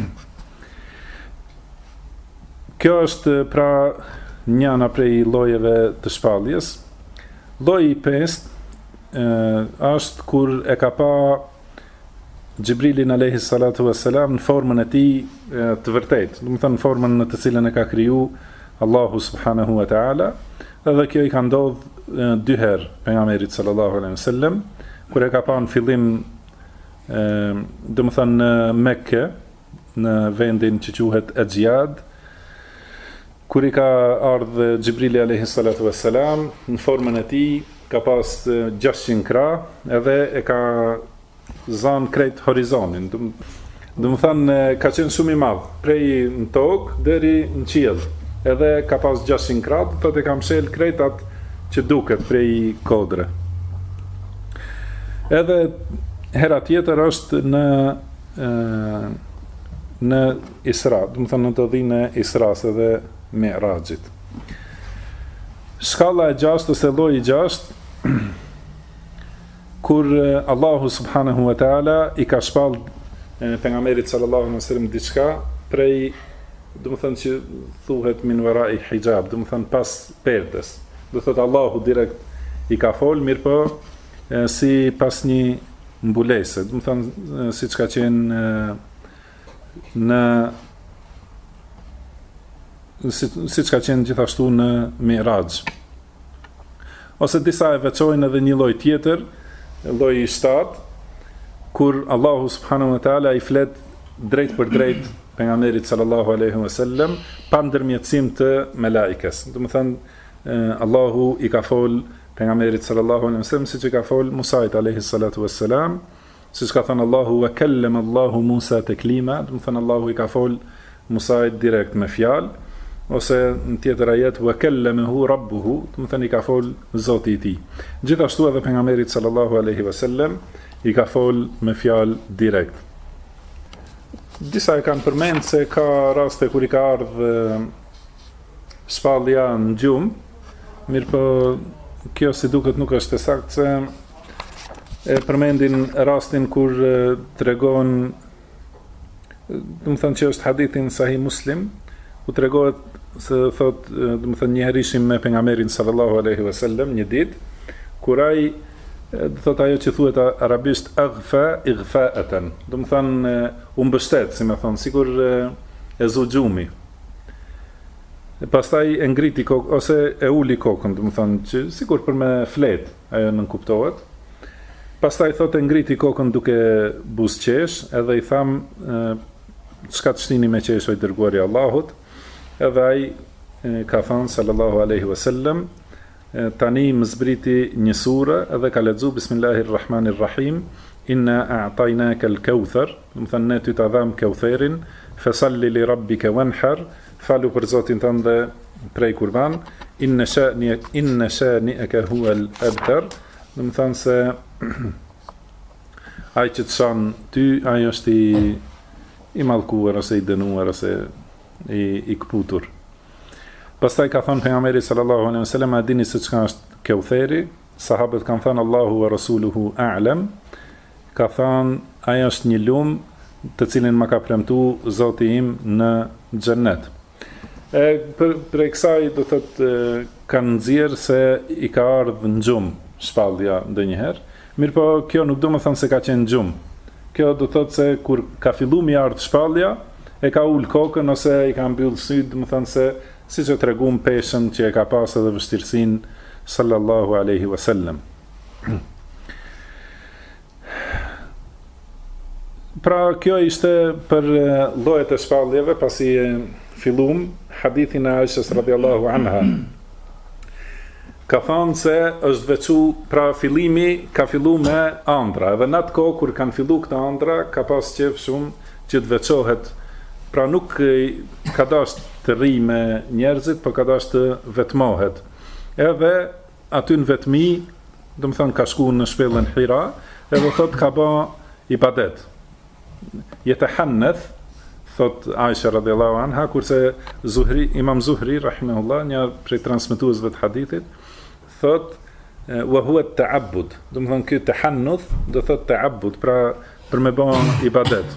Kjo është pra njëna prej llojeve të shpalljes. Lloji I pestë është kur e ka pa Xhibrilin alayhi salatu wassalam në formën e tij të vërtetë, do të thënë në formën në të cilën e ka kriju Allahu subhanahu wa taala. Edhe kjo I ka ndodhur dy herë pejgamberit sallallahu alaihi wasallam, kur e ka pa në fillim do të thënë në Mekke, në vendin që quhet Exjad, kur I ka ardhur Xhibrili alayhi salatu wassalam në formën e tij, ka pas 600 krah, edhe e ka zanë krejt horizonin. Do të thënë ka qenë shumë I madh, prej në tokë deri në qiell. Edhe ka pas 600 krah, thotë e ka mshel krejt atë që duket prej kodre. Edhe hera tjetër është në Isra, do të thënë në të dhinë e Isras edhe Mi'rajit. Shkalla e 6 ose lloji I 6, kur Allahu subhanahu wa taala I ka shpall pejgamberit sallallahu alaihi wasallam diçka prej, do të thënë që thuhet min wara'i hijab, do të thënë pas perdes. Do thotë Allahu direkt I ka fol, mirë po si pas një mbulese, do të thënë siç ka qenë siç ka qenë gjithashtu në Mi'raj. Ose disa e veçojnë edhe një lloj tjetër, lloji I 7, kur Allahu subhanahu wa taala I flet drejt për drejt pejgamberit sallallahu alaihi wasallam pa ndërmjetësim të melaikës. Do të thënë Allahu I ka fol pejgamberit sallallahu alaihi wasallam siç I ka fol Musait alaihi salatu wassalam, siç ka thënë Allahu wa kallama Allahu Musa taklima, do të thënë Allahu I ka fol Musait direkt me fjalë, ose në tjetër ajet wa kallamahu rabbuhu, do të thënë I ka fol Zoti I tij. Gjithashtu edhe pejgamberit sallallahu alaihi wasallam I ka fol me fjalë direkt. Disa e kanë përmend se ka raste kur I ka ardhur shpallja në gjumë, mirë po kjo si duket nuk është e saktë, se e përmendin rastin kur tregon, do të thënë që është hadithin Sahih Muslim, ku tregohet se thot, do të thënë një herë ishim me pejgamberin sallallahu alaihi wasallam një ditë, kur ai do thot ajo që thuhet arabisht aghfa ighfa'atan, do të thënë u mbështet, si më thon, sikur e zu gjumi. Pastaj e ngriti kokën ose e uli kokën, do të thonë që sikur për me flet, ajo nën kuptohet. Pastaj thotë e ngriti kokën duke buzëqesh, edhe i tham çka të shtini me qesh o i dërguari i Allahut, edhe ai ka thënë sallallahu alaihi wasallam, tani më zbriti një sure edhe ka lexu Bismillahirrahmanirrahim, inna a'tainaka al-kauthar, do të thonë ne ty ta dham Kautherin, fasalli li rabbika wanhar, falu për Zotin tënd dhe prej kurban, inna shani'aka huwa al-abtar, do të thonë se ai që të shan ty, ai është i mallkuar ose i dënuar ose i kputur. Pastaj ka thënë pejgamberi sallallahu alaihi wasallam, a dini se çka është Kautheri? Sahabët kanë thënë Allahu wa rasuluhu a'lam. Ka thënë ai është një lum të cilin më ka premtu Zoti im në xhennet. Për kësaj do thotë kanë nxjerr se i ka ardhur në gjumë shpallja ndonjëherë. Mirë po kjo nuk do të thonë se ka qenë gjumë. Kjo do thotë se kur ka filluar mi ardh shpallja, e ka ul kokën ose i ka mbyll syt, do të thonë se siç e treguam peshën që e ka pas edhe vështirësinë sallallahu alaihi wasallam. Pra kjo ishte për llojet e shpalljeve, pasi fillum hadithin e Aishës radhiyallahu anha. Ka thënë se është veçu, pra fillimi ka fillu me ëndra, edhe në atë kohë kur kanë fillu këta ëndra, ka pas qef shumë që të veçohet, pra nuk ka dash të rri me njerëzit, por ka dash të vetmohet. Edhe aty në vetmi, do të thonë ka shku në shpellën Hira, edhe thot ka ba ibadet. Yatahannath, thot Aisha radhiyallahu anha, kurse Imam Zuhri rahimahullah, një prej transmetuesve të hadithit, thot wa huwa at-ta'abbud. Do të thonë ky tahannuth do thot ta'abbud, pra për me bën ibadet.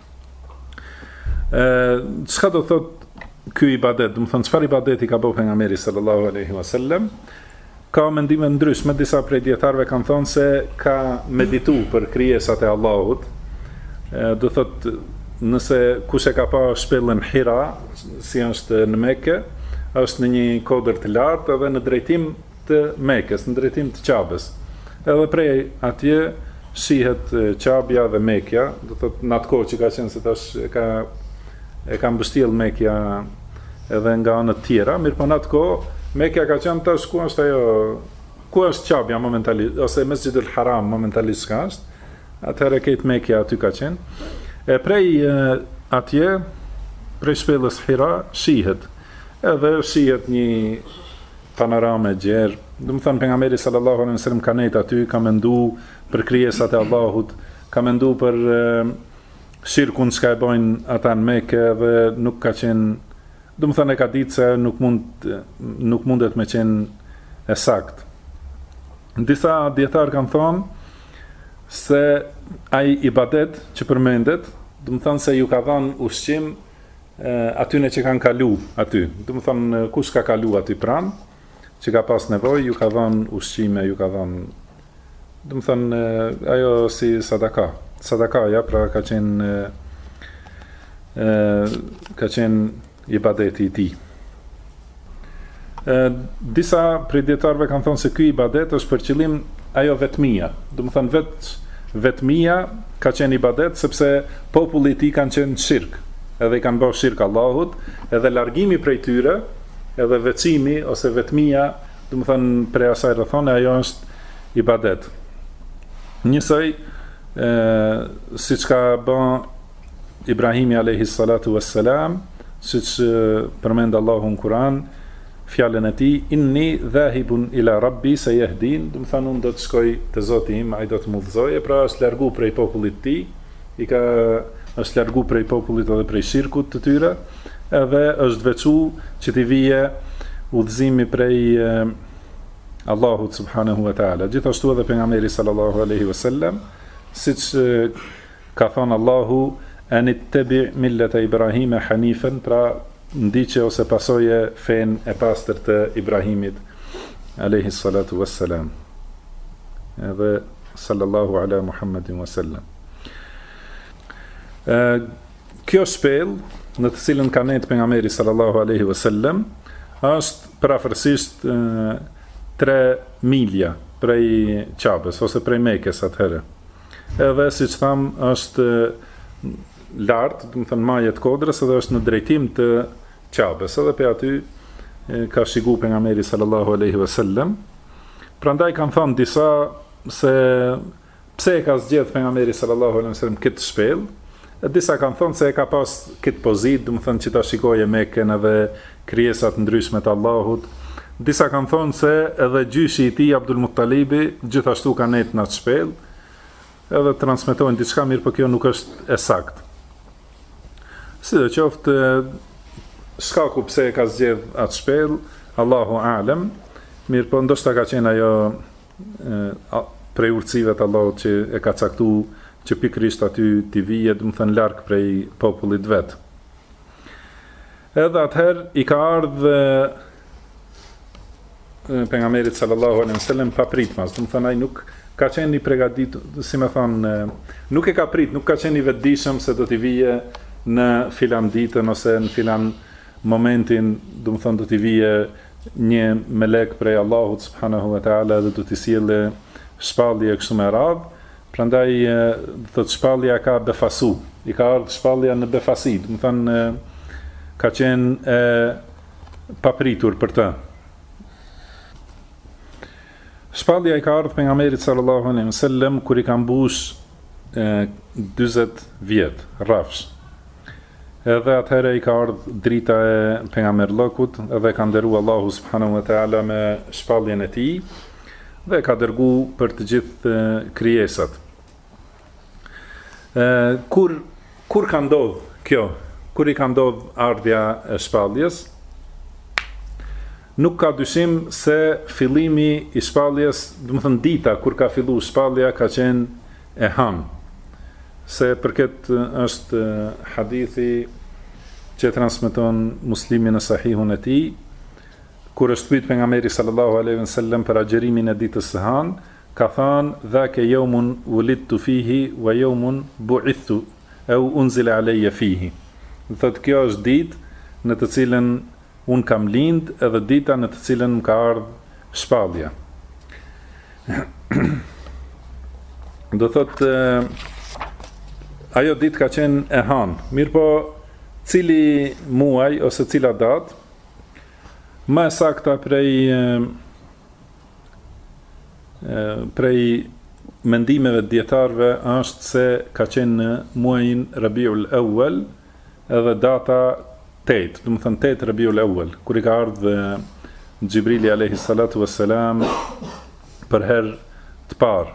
Çka do thot ky ibadet? Do të thonë çfarë ibadeti ka bëu pejgamberi sallallahu alaihi wasallam? Ka mendime ndryshme, disa prej dietarëve kanë thënë se ka meditu për krijesat e Allahut. Do thot nëse kush e ka pa shpellën Hira, si është në Mekë, është në një kodër të lartë edhe në drejtim të Mekës, në drejtim të Qabës. Edhe prej atje shihet Qabja dhe Mekja, do thot në atë kohë që ka qenë se tash e ka mbështjell Mekja edhe nga anët tjera, mirë po në atë kohë Mekja ka qenë tash ku është ajo, ku është Qabja momentalisht, ose Mesjidul Haram momentalisht ka është, atëherë këtë Mekja aty ka qenë. Prej atje, prej shpellës Hira, shihet, edhe shihet një panorame gjerë. Do të thonë pejgamberi sallallahu alaihi wasallam ka nejt aty, ka mendu për krijesat e Allahut, ka mendu për shirkun që e bojnë ata në Mekë, dhe nuk ka qenë, do të thonë e ka ditë se nuk mundet me qenë e sakt. Disa dietar kanë thonë se ai ibadet që përmendet, do të thonë se ju ka dhënë ushqim atyne që kanë kalu aty. Do të thonë kush ka kalu aty pranë, që ka pas nevojë, ju ka dhënë ushqime, ju ka dhënë, do të thonë ajo si sadaka. Sadakaja pra ka qenë ibadeti i tij. Disa prej dietarëve kanë thonë se ky ibadet është për qëllim ajo vetmia. Do të thonë vetmia ka qenë ibadet sepse populli i tij kanë qenë shirk, edhe i kanë bërë shirk Allahut, edhe largimi prej tyre, edhe veçimi ose vetmia, do të thonë prej asaj rrethone, ajo është ibadet. Njësoj siç ka bën Ibrahimi alayhi salatu wassalam, siç përmend Allahu në Kur'an, fjalën e tij, inni dhahibun ila rabbi sayahdin, do të thonë unë do të shkoj te Zoti im, ai do të më udhëzojë, pra është largu prej popullit të tij, është largu prej popullit edhe prej shirkut të tyre, edhe është veçu që t'i vije udhëzimi prej Allahut subhanahu wa ta'ala. Gjithashtu edhe pejgamberi sallallahu alaihi wasallam, siç ka thënë Allahu, anittabi millata Ibrahima hanifan, pra ndiqe ose pasoje fen e pastër të Ibrahimit alayhi salatu wassalam. Edhe sallallahu ala Muhammedin wasallam. Kjo shpellë në të cilën ka nejtë pejgamberi sallallahu alaihi wasallam është përafërsisht 3 milja prej Qabes ose prej Mekës atëherë. Edhe siç tham është lartë, do të thënë majet kodrës, edhe është në drejtim të Qabes, edhe pe aty ka shiku pejgamberi sallallahu alaihi wasallam. Prandaj kanë thënë disa se pse e ka zgjedh pejgamberi sallallahu alaihi wasallam këtë shpellë, e disa kanë thënë se e ka pas këtë pozitë, do të thënë që ta shikoje Mekën edhe krijesat ndryshme të Allahut. Disa kanë thënë se edhe gjyshi i tij Abdul Muttalibi gjithashtu ka net në atë shpellë, edhe transmetojnë diçka mirë, por kjo nuk është e saktë. Sidoqoftë, shkaku pse e ka zgjedh atë shpellë, Allahu a'lem, mirë po ndoshta ka qenë ajo prej urtësive të Allahut që e ka caktuar që pikërisht aty t'i vije, do të thënë larg prej popullit vet. Edhe atëherë i ka ardhur pejgamberit sallallahu alaihi wasallam pa pritmas, do të thënë ai nuk ka qenë i përgatitur, si më thon, nuk e ka prit, nuk ka qenë i vetëdijshëm se do t'i vije në filan ditën ose në filan momentin, do të thënë do t'i vije një melek prej Allahut subhanahu wa taala dhe do t'i sjellë shpallje kështu me radhë. Prandaj thotë shpallja ka befasu, i ka ardhur shpallja në befasi, do të thënë ka qenë papritur për të. Shpallja i ka ardhur pejgamberit sallallahu alaihi wasallam kur i ka mbush 40 vjet, rrafsh. Edhe atëherë i ka ardhur drita e pejgamberllokut, edhe ka nderuar Allahu subhanahu wa taala me shpalljen e tij dhe ka dërgu për të gjithë krijesat. Kur ka ndodh kjo? Kur i ka ndodh ardhja e shpalljes? Nuk ka dyshim se fillimi i shpalljes, do të thënë dita kur ka filluar shpallja ka qenë e hanë. Se për këtë është hadithi që transmeton Muslimi në sahihun e tij, kur është pyet pejgamberi sallallahu alaihi wasallam për agjërimin e ditës së hanë, ka thënë: "Dhaka yawmun wulidtu fihi wa yawmun bu'ithtu au unzila alayya fihi." Do thotë kjo është ditë në të cilën un kam lind, edhe dita në të cilën më ka ardhur shpallja. Do thotë ajo ditë ka qenë e hanë. Mirë po, cili muaj ose cila datë më e sakta prej mendimeve të dietarëve është se ka qenë në muajin Rabiul Awwal, edhe data 8, do të thënë 8 Rabiul Awwal, kur i ka ardhur Xhibrili alayhi salatu wassalam për herë të parë.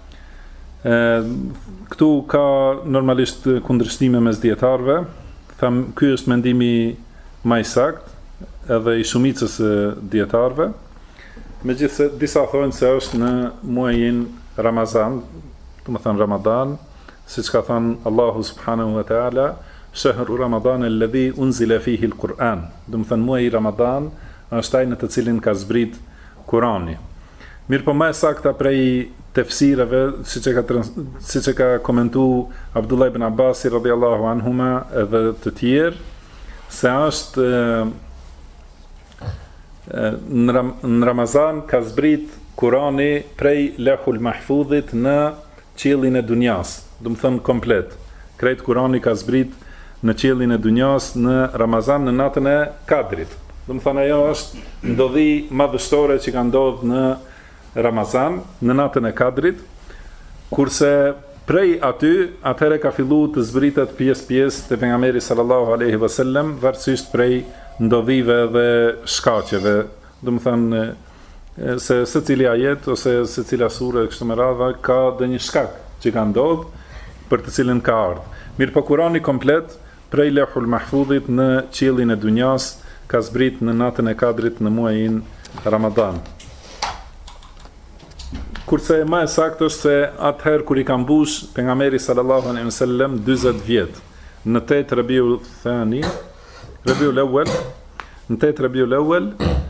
Këtu ka normalisht kundërshtime mes dietarëve. Tham ky është mendimi më i saktë, edhe i shumicës së dietarëve. Megjithëse disa thonë se është në muajin Ramazan, do të thënë Ramadan, siç ka thënë Allahu subhanahu wa taala: "Shahru Ramadan alladhi unzila fihi al-Quran." Do të thënë muaji Ramadan është ai në të cilin ka zbrit Kurani. Mirë po më e sakta prej tefsireve, siç e ka komentuar Abdullah ibn Abbas radhiyallahu anhuma edhe të tjerë, se është në Ramazan ka zbrit Kurani prej Lehul Mahfudhit në qiellin e dunjas, do të thënë komplet. Krejt Kurani ka zbrit në qiellin e dunjas në Ramazan në natën e Kadrit. Do të thënë ajo është ndodhi madhështore që ka ndodhur në Ramazan në natën e Kadrit, kurse prej aty atëherë ka filluar të zbritet pjesë te pejgamberi sallallahu alaihi wasallam, varësisht prej ndodhive dhe shkaqeve. Do të thënë se secili ajet ose secila sure kështu me radhë ka ndonjë shkak që ka ndodhur për të cilën ka ardhur. Mirë po Kurani komplet prej Lehul Mahfudhit në qiellin e dunjas ka zbrit në natën e Kadrit në muajin Ramadan. Kurse më e saktë është se atëherë kur i ka mbush pejgamberi sallallahu alaihi wasallam 40 vjet në 8 Rabiul Thani, Rabiul Awwal, në 8 Rabiul Awwal,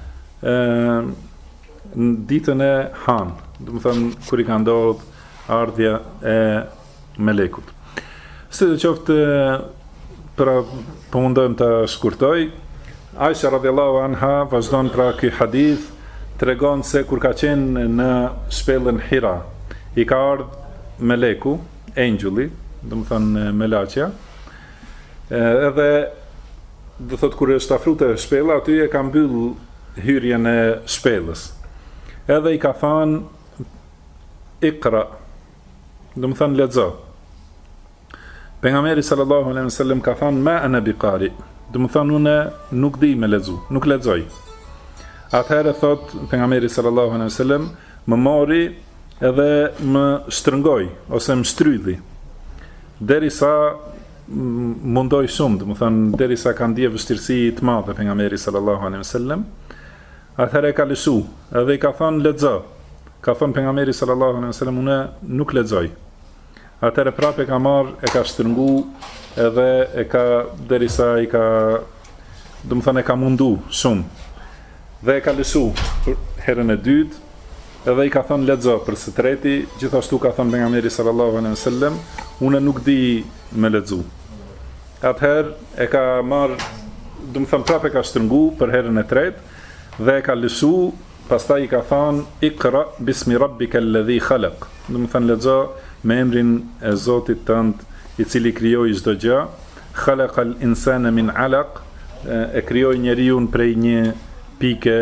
në ditën e Han, do të thënë kur i ka ndodhur ardhja e melekut. Sidoqoftë, po mundohem ta shkurtoj, Aisha radhiyallahu anha vazhdon pra ky hadith tregon se kur ka qenë në shpellën Hira, i ka ardhur meleku, angjulli, do të thonë melaçja, edhe do thot kur është afrute shpella, aty e ka mbyll hyrjen e shpellës. Edhe i ka thënë Iqra, do të thonë lexo. Pejgamberi sallallahu alaihi wasallam ka thënë ma ana biqari, do të thonë unë nuk di me lexu, nuk lexoj. Atëherë thot pejgamberi sallallahu alaihi wasallam, më mori edhe më shtrëngoi ose më shtrydhi derisa mundoj shumë, do të thonë derisa ka ndje vështirësi të madhe pejgamberi sallallahu alaihi wasallam. Atëherë ka lëshu, edhe i ka thënë lexo. Ka thënë pejgamberi sallallahu alaihi wasallam unë nuk lexoj. Atëherë prapë e ka marrë, e ka shtrëngu, edhe e ka derisa i ka, do të thonë e ka mundu shumë. Dhe e ka lëshu herën e dytë, edhe i ka thënë lexo për së treti, gjithashtu ka thënë pejgamberi sallallahu alaihi wasallam, unë nuk di me lexu. Atëherë e ka marrë, do të thonë prapë e ka shtrëngu për herën e tretë dhe e ka lëshu, pastaj i ka thënë Iqra bismi rabbika alladhi khalaq. Do të thonë lexo me emrin e Zotit tënd, i cili krijoi çdo gjë. Khalaqal insana min alaq, e krijoi njeriu prej një pike,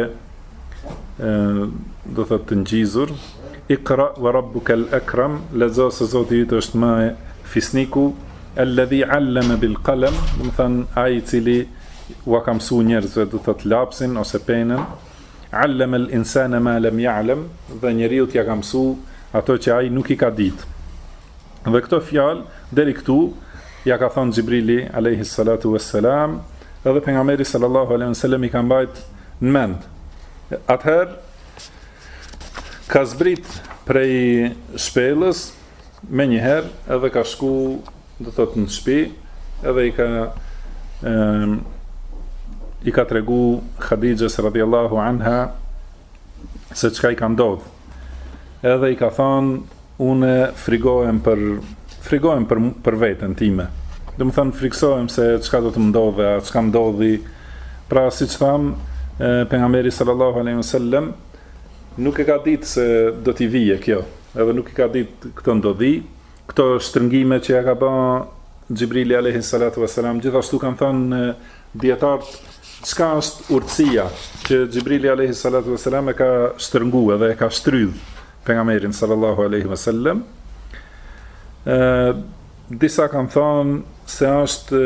do thotë të ngjizur. Iqra wa rabbukal akram, lexo se Zoti yt është më fisniku. Alladhi allama bil qalam, do të thonë ai i cili ua ka mësu njerëzve, do thotë lapsin ose penën. Allama al insana ma lam ya'lam, dhe njeriu t'ja ka mësu ato që ai nuk i ka ditë. Dhe këto fjalë deri këtu ja ka thënë Xhibrili alayhi salatu wassalam, edhe pejgamberi sallallahu alaihi wasallam i ka mbajt në mend. Atëherë ka zbrit prej shpellës me njëherë, edhe ka shku, do thotë në shtëpi, edhe i ka tregu Khadijës radhiyallahu anha se çka i ka ndodhur. Edhe i ka thonë unë frigohem për veten time. Do të thonë friksohem se çka do të më ndodhe, çka ndodhi. Pra siç tham, pejgamberi sallallahu alaihi wasallam nuk e ka ditë se do t'i vije kjo, edhe nuk i ka ditë këto ndodhi, këto shtrëngime që ja ka bën Xhibrili alayhi salatu wasalam. Gjithashtu kanë thënë dietarët, çka është urtësia që Xhibrili alayhi salatu wasalam e ka shtrënguar dhe e ka shtrydh pejgamberin sallallahu alaihi wasallam. Disa kanë thënë se është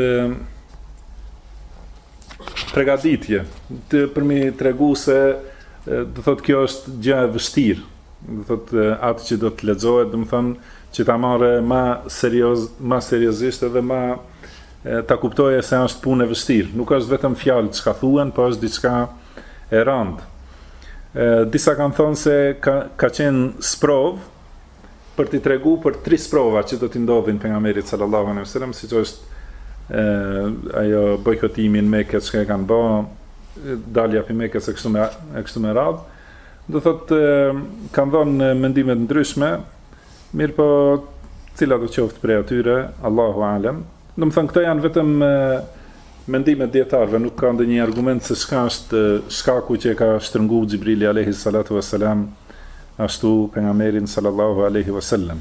pregaditje për mi tregu se do thotë kjo është gjë e vështirë, do thotë atë që do të lexohet, do të thonë që ta marrë më seriozisht edhe më ta kuptoje se është punë e vështirë. Nuk është vetëm fjalë që ka thuhen, po është diçka e rëndë. Disa kanë thonë se ka qenë sprov për t'i tregu për 3 sprova që do t'i ndodhin pejgamberit sallallahu alaihi wasallam, siç është ajo bojkotimi në Mekë që kanë bërë, dalja për Mekës e kështu me radhë. Do thotë kanë dhënë mendime të ndryshme, mirë po cila do qoftë prej atyre, Allahu alem. Do të thonë këto janë vetëm mendimet dietarëve, nuk ka ndonjë argument se çka është shkaku që e ka shtrënguar Xhibrili alayhi salatu wassalam ashtu pejgamberin sallallahu alaihi wasallam.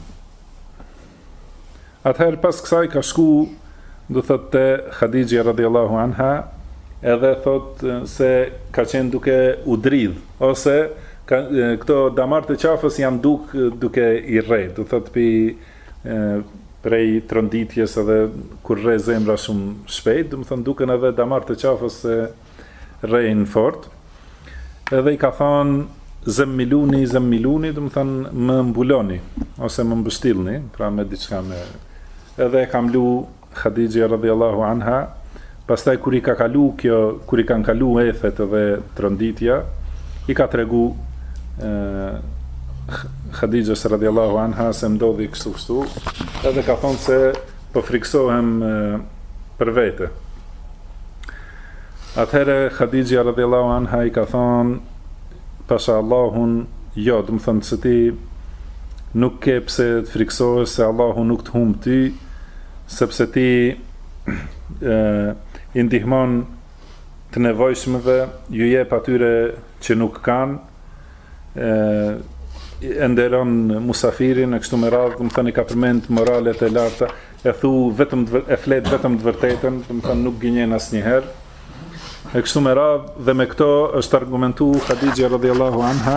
Atëherë pas kësaj ka shku, do thotë Khadija radhiyallahu anha, edhe thotë se ka qenë duke u dridh, ose këto damart e qafës janë duke i rrejt, do thotë prej tronditjes edhe kur rre zemra shumë shpejt, do të thonë duken edhe damart e qafës se rrejnë fort. Edhe i ka thonë zemmiluni, do të thonë më mbuloni ose më mbështillni, pra me diçka me. Edhe e ka mlu Khadija radhiyallahu anha. Pastaj kur i kanë kalu ethet edhe tronditja, i ka tregu Khadijës radhiyallahu anha se ndodhi kështu, edhe ka thonë se po friksohem për vete. Atëherë Khadija radhiyallahu anha i ka thonë, pasha Allahun, jo, do të thonë se ti nuk ke pse të friksohesh, se Allahu nuk të humb ty, sepse ti i ndihmon të nevojshmëve, ju jep atyre që nuk kanë, e nderon musafirin e kështu me radhë, do të thënë ka përmend moralet e larta, e flet vetëm të vërtetën, do të thënë nuk gënjen asnjëherë. E kështu me radhë, dhe me këto është argumentu Khadija radhiyallahu anha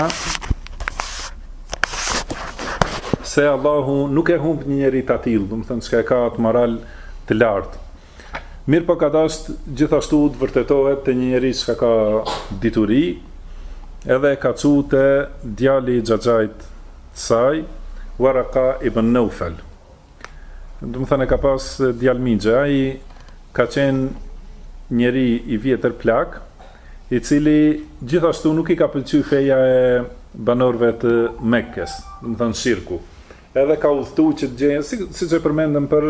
se Allahu nuk e humb një njeri të atill, do të thënë çka ka atë moral të lartë. Mirë po ka dasht gjithashtu të vërtetohet të një njeri që ka dituri, edhe ka cu të djali i xhaxhait të saj, Waraka ibn Naufal. Do të thënë ka pas djalmixhe, ai ka qenë njeri i vjetër plak, i cili gjithashtu nuk i ka pëlqyer feja e banorëve të Mekkes, do të thënë shirku. Edhe ka udhëtuar që të gjejë, siç e përmendëm për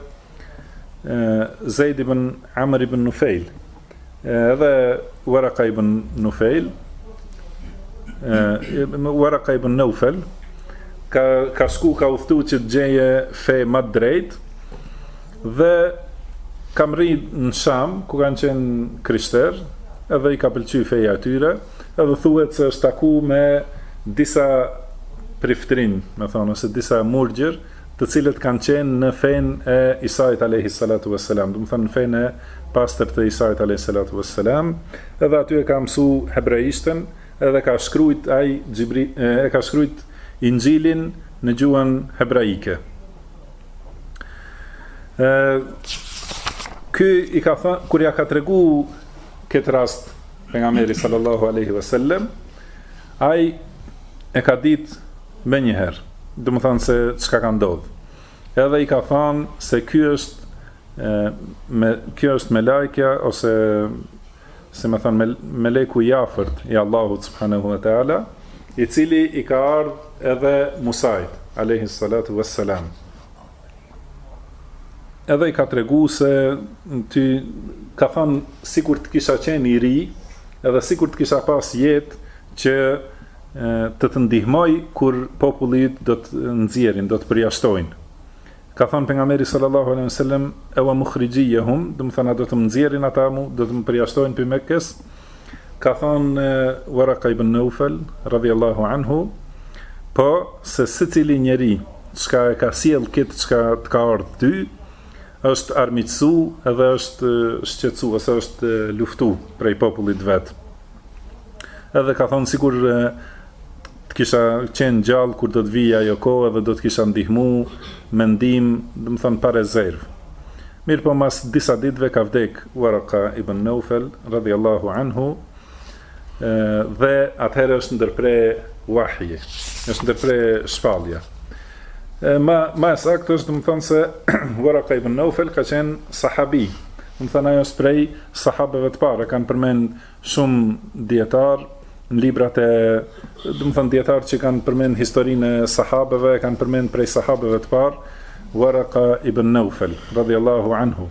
Zeid ibn Amr ibn Nufail, edhe Waraka ibn Nufail, Waraka ibn Naufal, ka shku, ka udhëtu që të gjeje fe më të drejtë, dhe ka rritë në Sham, ku kanë qenë krishterë, edhe i ka pëlqyer feja atyre, edhe thuhet se është taku me disa priftrin, me thonë, ose disa murgjër, të cilët kanë qenë në fenë e Isait alayhi salatu wassalam, do të thënë në fenë e pastër të Isait alayhi salatu wassalam, edhe aty e ka mësuar hebraishtën, edhe ka shkruajt e ka shkruajt Injilin në gjuhën hebraike. Ky i ka thënë, kur ja ka tregu këtë rast pejgamberi sallallahu alaihi wasallam, ai e ka ditë më një herë, do të thonë se çka ka ndodhur. Edhe i ka thënë se ky është me lajkja, ose se më thënë meleku i afërt i Allahut subhanahu wa taala, i cili i ka ardhur edhe Musait alayhi salatu wassalam. Edhe i ka tregu se ty ka thënë sikur të kisha qenë i ri, edhe sikur të kisha pas jetë që të ndihmoj kur populli do të nxjerrin, do të përjashtojnë. Ka thënë pejgamberi sallallahu alaihi wasallam, "Ewa mukhrijiyahum", do të thonë do të nxjerrin ata do të më përjashtojnë për Mekkes. Ka thënë Waraka ibn Naufal radhiyallahu anhu, po se secili njeri çka e ka sjell këtë çka të ka ardhur ty, është armiqsu edhe është shqetësu, ose është luftu prej popullit vet. Edhe ka thënë sikur kisha qenë gjallë kur do të vija ajo kohë dhe do të kisha ndihmu mendim, do të thënë pa rezervë. Mirë po mas disa ditëve ka vdek Waraka ibn Naufal radhiyallahu anhu, dhe atëherë është ndërpre wahyi, është ndërpre shpallja. Ma e saktë është, do të thënë se Waraka ibn Naufal ka qenë sahabi, do të thënë ajo është prej sahabeve të parë, kanë përmend shumë dietar në librat e, do të thënë dietar që kanë përmend historinë e sahabeve, kanë përmend prej sahabeve të parë Waraka ibn Naufal radhiyallahu anhu.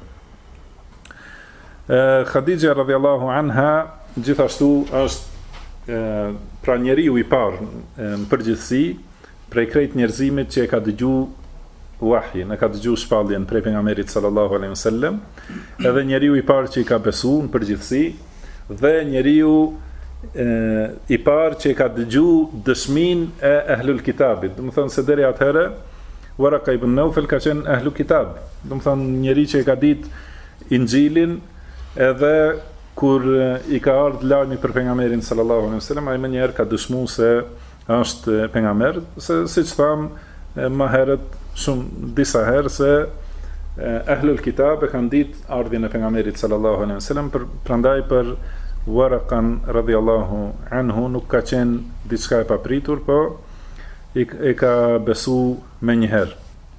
Khadija radhiyallahu anha gjithashtu është pra njeriu i parë në përgjithësi prej krejt njerëzimit që e ka dëgjuar wahyin, e ka dëgjuar shpalljen prej pejgamberit sallallahu alaihi wasallam, edhe njeriu i parë që i ka besuar në përgjithësi, dhe njeriu i parë që i ka dëgjuar dëshminë e ahlul kitabit. Do të thonë se deri atëherë Waraka ibn Naufal ka qenë ahlul kitab, do të thonë njeri që i ka ditë Injilin, edhe kur i ka ardhur lajmi për pejgamberin sallallahu alaihi wasallam, ai më njëherë ka dëshmuar se është pejgamber, se siç tham më herët shumë disa herë se ahlul kitab e kanë ditë ardhjen e pejgamberit sallallahu alaihi wasallam, prandaj për Warakan radhiyallahu anhu nuk ka qenë diçka e papritur, po e ka besu me njëherë.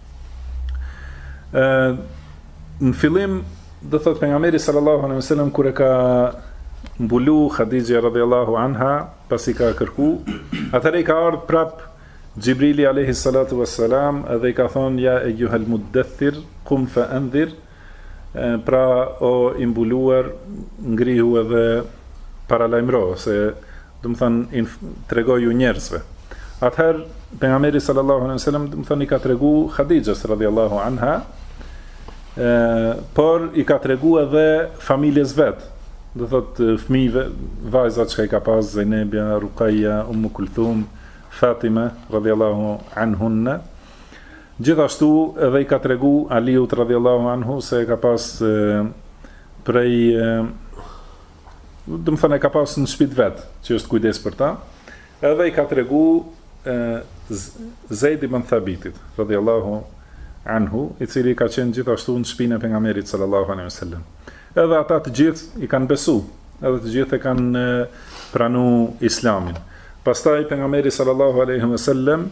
Në fillim, do thot pejgamberi sallallahu alaihi wasallam, kur e ka mbulu Khadija radhiyallahu anha, pasi ka kërku, atëherë i ka ardhur prap Gjibrili alayhi salatu wassalam, edhe i ka thonë ja eyyuhal muddathir qum fa anzir, pra o imbuluar, ngrihu edhe paralajmëro, se do të thënë tregoju njerëzve. Atëherë pejgamberi sallallahu alaihi wasallam do të thënë i ka tregu Khadijës radhiyallahu anha, por i ka tregu edhe familjes vet. do thot fëmijëve, vajzat që i ka pas Zainabja, Ruqayya, Kulthum, Fatima radhiyallahu anhunna. Gjithashtu edhe i ka tregu Aliut radhiyallahu anhu se ka pas prej do më thënë e ka pas në shtëpitë vet, që është kujdes për ta. Edhe i ka tregu Zeid ibn Thabitit radhiyallahu anhu, i cili ka qenë gjithashtu në shtëpinë e pejgamberit sallallahu alaihi wasallam. Edhe ata të gjithë i kanë besu, edhe të gjithë e kanë pranu islamin. Pastaj pejgamberi sallallahu alaihi wasallam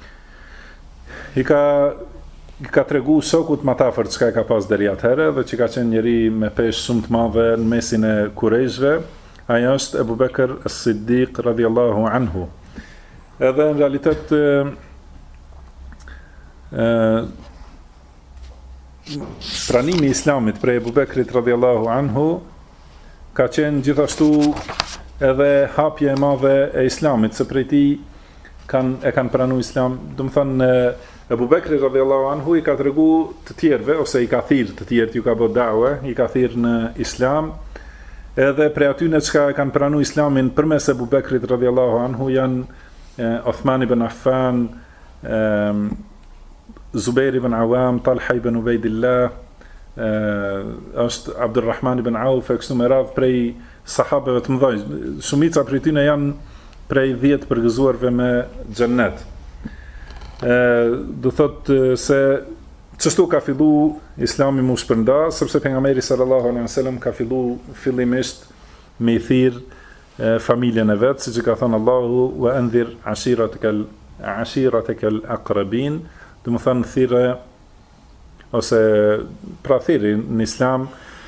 i ka tregu shokut më të afërt çka e ka pas deri atëherë dhe që ka qenë njëri me peshë shumë të madhe në mesin e kurejshve, ai është Ebu Bekr as-Siddiq radhiyallahu anhu. Edhe në realitet pranimi i islamit prej Ebu Bekrit radhiyallahu anhu ka qenë gjithashtu edhe hapje e madhe e islamit, se prej tij kanë pranu islam. Do të thonë Ebu Bekri radhiyallahu anhu i ka tregu të tjerëve, ose i ka thirrë të tjerët, ju ka bë dawe, i ka thirrë në islam. Edhe prej atyne që kanë pranu islamin përmes Ebu Bekrit radhiyallahu anhu janë Uthman ibn Affan, Zubair ibn Awam, Talha ibn Ubaidillah, është Abdurrahman ibn Auf, e kështu me radhë prej sahabeve të mëdhenj. Shumica prej tyre janë prej 10 përgëzuarve me xhennet. Do thot se çështu ka fillu islami mu shpërnda, sepse pejgamberi sallallahu alaihi wasallam ka fillu fillimisht me i thirr familjen e vet, siç e ka thënë Allahu, wa anzir ashiratakal aqrabin, do të thonë thirrë ose pra thirrë në islam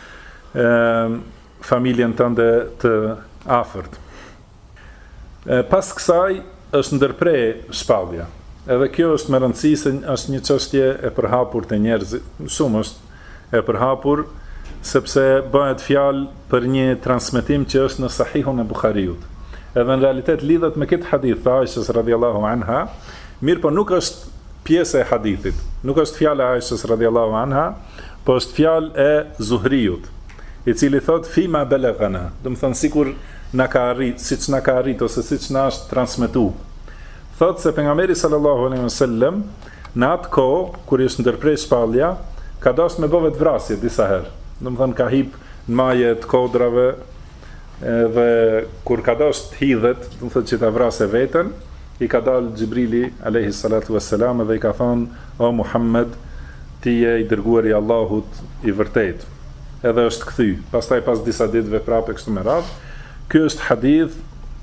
familjen tënde të afërt. Pas kësaj është ndërpre shpallja. Edhe kjo është me rëndësi se është një çështje e përhapur te njerëzit, shumë është e përhapur, sepse bëhet fjalë për një transmetim që është në Sahihun e Buhariut. Edhe në realitet lidhet me këtë hadith të Aishës radhiyallahu anha, mirë po nuk është pjesë e hadithit. Nuk është fjala e Aishës radhiyallahu anha, po është fjalë e Zuhriut, i cili thot fima balaghana, do të thonë sikur na ka arrit, siç na ka arrit ose siç na është transmetuar. Thot se pejgamberi sallallahu alaihi wasallam në atë kohë kur ishte ndërprer shpallja, ka dashur me bëvet vrasje disa herë. Do të thonë ka hip në maje të kodrave, dhe kur ka dashur të hidhet, do të thotë që ta vrasë veten, i ka dalë Xhibrili alayhi salatu wassalam dhe i ka thonë: "O Muhammed, ti je i dërguari i Allahut i vërtet." Edhe është kthy. Pastaj pas disa ditëve prapë kështu me radhë. Ky është hadith,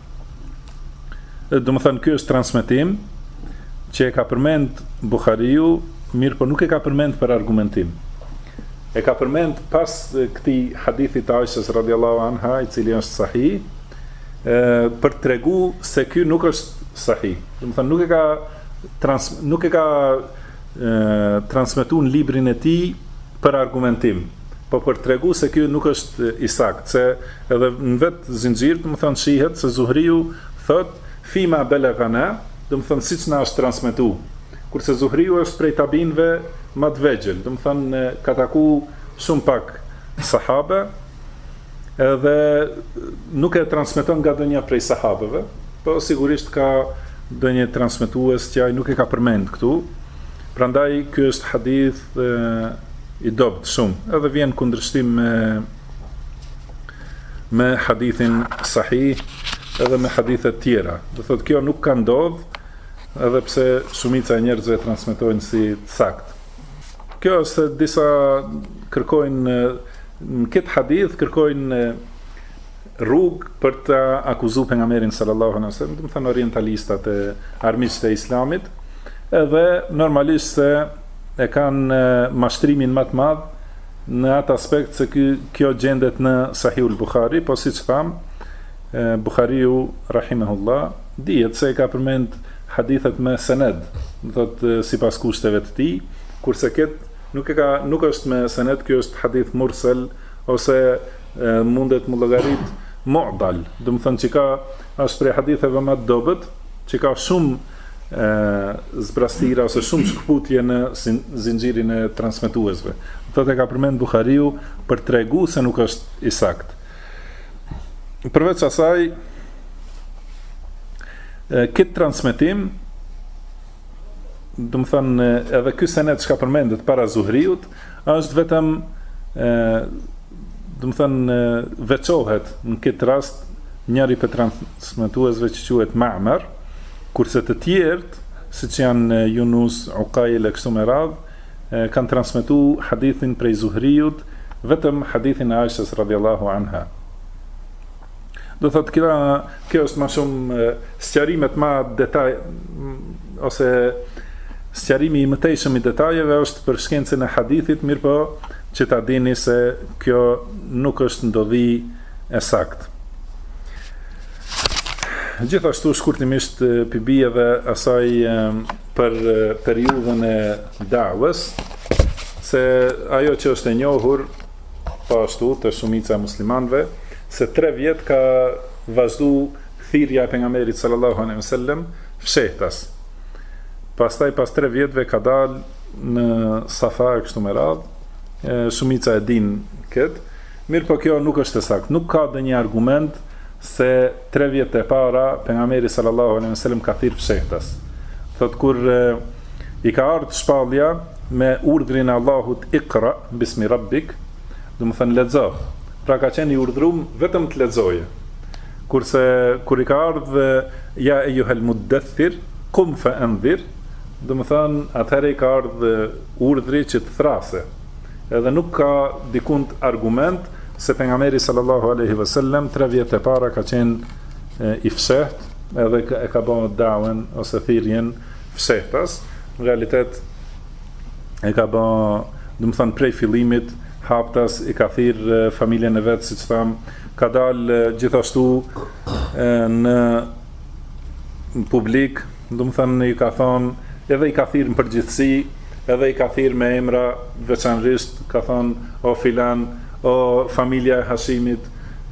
do të thënë ky është transmetim që e ka përmend Buhariu, mirë po nuk e ka përmend për argumentim. E ka përmend pas këtij hadithi të Aishës radhiyallahu anha, i cili është sahih, për tregu se ky nuk është sahih. Do të thënë nuk e ka transmetuar në librin e tij për argumentim, po për tregu se ky nuk është i saktë, se edhe në vetë zinxhir, do të thënë shihet se Zuhriu thot fima balaghana, do të thënë siç na është transmetuar. Kurse Zuhriu është prej tabinëve më të vegjël, do të thënë ka taku shumë pak sahabe, edhe nuk e transmeton nga ndonjë prej sahabeve, po sigurisht ka ndonjë transmetues që ai nuk e ka përmend këtu. Prandaj ky është hadith i dobët shumë, edhe vjen kundërshtim me hadithin sahih, edhe me hadithet tjera. Do thotë kjo nuk ka ndodhur, edhe pse shumica e njerëzve transmetojnë si të saktë. Kjo është disa kërkojnë në këtë hadith kërkojnë rrugë për të akuzuar pejgamberin sallallahu alaihi wasallam, do të thënë orientalistat e armiqtë e islamit, edhe normalisht se e kanë mashtrimin më të madh në atë aspekt se kjo gjendet në Sahihul Buhari, po siç tham, Buhariu rahimahullah dihet se ka përmend hadithet me sened, do thotë sipas kushteve të tij, kurse këtë nuk është me sened, kjo është hadith mursal ose mundet më llogarit mu'dal, do të thonë që ka është prej haditheve më të dobët, që ka shumë zbrastira ose shumë shkputje në zinxhirin e transmetuesve. Do të ka përmend Buhariu për tregu se nuk është i saktë. përveç asaj, këtë transmetim, do të thënë edhe ky senet çka përmendet para Zuhriut, është vetëm do të thënë veçohet në këtë rast njëri për transmetuesve që quhet Ma'mar, kurse të tjerët, siç janë Yunus, Uqail e kështu me radhë, kanë transmetuar hadithin prej Zuhriut, vetëm hadithin e Aishës radhiyallahu anha. Do thotë kjo është më shumë sqarimet më detaj ose sqarimi i mëtejshëm i detajeve është për shkencën e hadithit, mirë po që ta dini se kjo nuk është ndodhi e saktë. Gjithashtu shkurtimisht pibi edhe asaj për periudhën e da'wës, se ajo që është e njohur po ashtu të shumica e muslimanëve, se 3 vjet ka vazhdu thirrja e pejgamberit sallallahu alaihi wasallam fshehtas. Pastaj pas 3 vjetëve ka dalë në Safa e kështu me radhë, shumica e din këtë, mirë po kjo nuk është e saktë, nuk ka ndonjë argument se 3 vjet e para pejgamberi sallallahu alaihi wasallam ka thirrë fshehtas. Thot kur i ka ardhur shpallja me urdhrin e Allahut Iqra bismi rabbik, do të thënë lexo. Pra ka qenë i urdhëruar vetëm të lexoje. Kurse kur i ka ardhur ja ayyuhal muddathir qum fa anzir, do të thënë atëherë i ka ardhur urdhri që të thrase. Edhe nuk ka dikund argument se pejgamberi sallallahu alaihi wasallam 3 vjet e para ka qenë i fshehtë, edhe e ka bërë da'wen ose thirrjen fshehtas. Në realitet e ka bërë, do të thënë prej fillimit haptas, i ka thirrë familjen e vet, siç tham, ka dalë gjithashtu në publik, do të thënë i ka thonë, edhe i ka thirrë në përgjithësi, edhe i ka thirrë me emra veçanërisht, ka thonë o filan, o familja e Hashimit,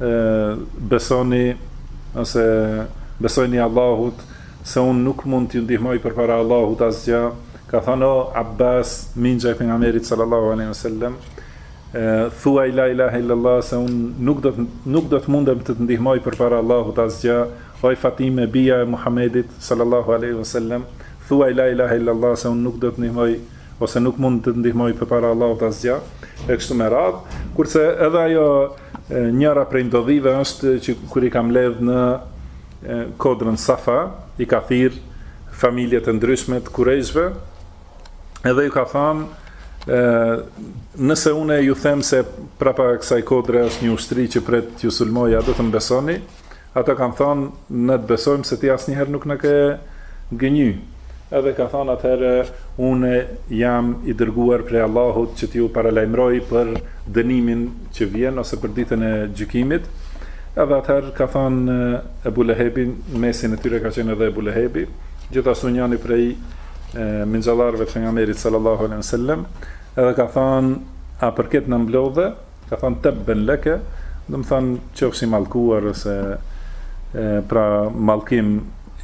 besoni ose besojni Allahut, se unë nuk mund t'ju ndihmoj përpara Allahut asgjë. Ka thonë o Abbas, minxha e pejgamberit sallallahu alaihi wasallam, thuaj la ilaha illallah, se unë nuk do të mundem të ndihmoj përpara Allahut asgjë. O Fatime, bija e Muhamedit sallallahu alaihi wasallam, thuaj la ilaha illallah, se unë nuk do të ndihmoj ose nuk mund të ndihmoj përpara Allahut asgjë, e kështu me radhë. Kurse edhe ajo njëra prej ndodhive është që kur i kam mbledh në kodrën Safa, i ka thirr familjet e ndryshme të Kurejshve, edhe ju ka thënë, nëse unë ju them se prapa kësaj kodre është një ushtri që pret t'ju sulmoja, do të më besoni? Ata kanë thënë, ne të besojmë se ti asnjëherë nuk na ke gënjy. Edhe ka thënë atëherë, unë jam i dërguar prej Allahut që t'ju paralajmëroj për dënimin që vjen ose për ditën e gjykimit. Edhe atëherë ka thënë Ebu Lehebi, në mesin e tyre ka qenë edhe Ebu Lehebi, gjithashtu njëri prej minxallarëve të pejgamberit sallallahu alaihi wasallam, edhe ka thënë, a përket në mblodhe, ka thënë tabban laka, do të thënë qofshi mallkuar ose pra mallkim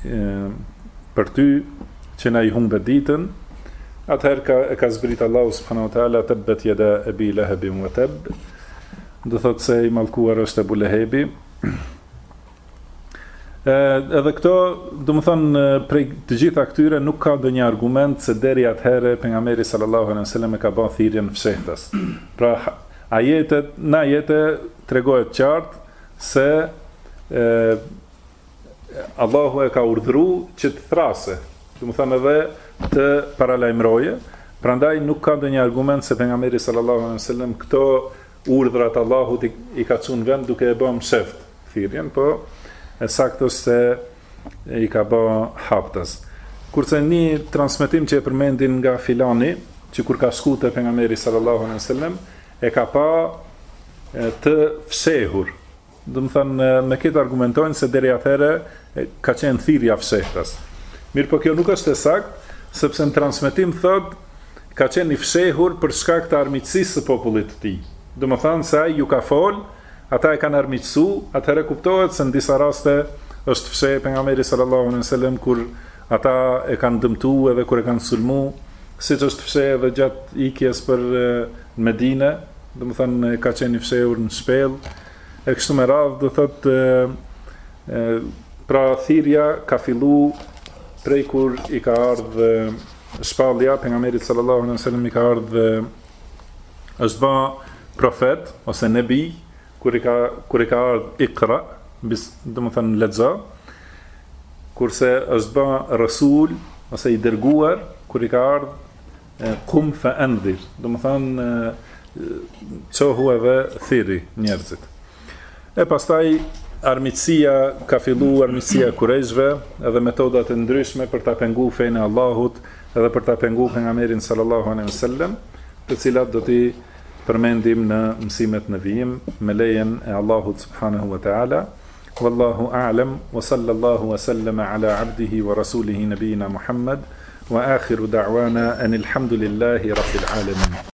për ty që na i humbe ditën. Atëherë ka zbrit Allahu subhanahu wa taala tabbat yada abi lahab wa tab, do thotë se i mallkuar është Ebu Lehebi. Edhe këto, do të thonë, prej të gjitha këtyre nuk ka ndonjë argument se deri atëherë pejgamberi sallallahu alaihi wasallam e ka bën thirrjen fshehtas. Pra në ajete tregohet qartë se Allahu e ka urdhëruar që të thrase, do të thonë edhe të paralajmëroje. Prandaj nuk ka ndonjë argument se pejgamberi sallallahu alaihi wasallam këto urdhrat Allahut i ka çuar në vend duke e bën msheft thirrjen, po e saktë është se i ka bë haptas. Kurse një transmetim që e përmendin nga filani, që kur ka shku te pejgamberi sallallahu alaihi wasallam, e ka pa të fshehur. Do të thënë, me këtë argumentojnë se deri atëherë ka qenë thirrja fshehtas. Mirë, po kjo nuk është e saktë, sepse në transmetim thot ka qenë i fshehur për shkak të armiqësisë së popullit të tij. Do të thënë se ai ju ka fol, ata e kanë armiqësu, atëherë kuptohet se në disa raste është fshehur pejgamberi sallallahu alaihi wasallam kur ata e kanë dëmtuar edhe kur e kanë sulmu, siç është fshehur edhe gjatë ikjes për Medinë, do të thënë ka qenë i fshehur në shpellë, e kështu me radhë do thot pra thirrja ka fillu prej kur i ka ardhur shpallja pejgamberit sallallahu alaihi wasallam, i ka ardhur është ba profet ose nebi kur i ka ardhur Iqra, do të thënë lexo, kurse është ba rasul ose i dërguar kur i ka ardhur Qum fa anzir, do të thënë çohu edhe thirri njerëzit. E pastaj armiqësia ka fillu, armiqësia kurejshve edhe metodat e ndryshme për ta pengu fenë e Allahut edhe për ta pengu pejgamberin sallallahu alaihi wasallam, të cilat do t'i përmendim në mësimet në vijim me lejen e Allahut subhanahu wa ta'ala. Wallahu a'lam wa sallallahu wa sallama ala abdihi wa rasulihi nabiyina Muhammad wa akhiru da'wana anil hamdulillahi rabbil alamin.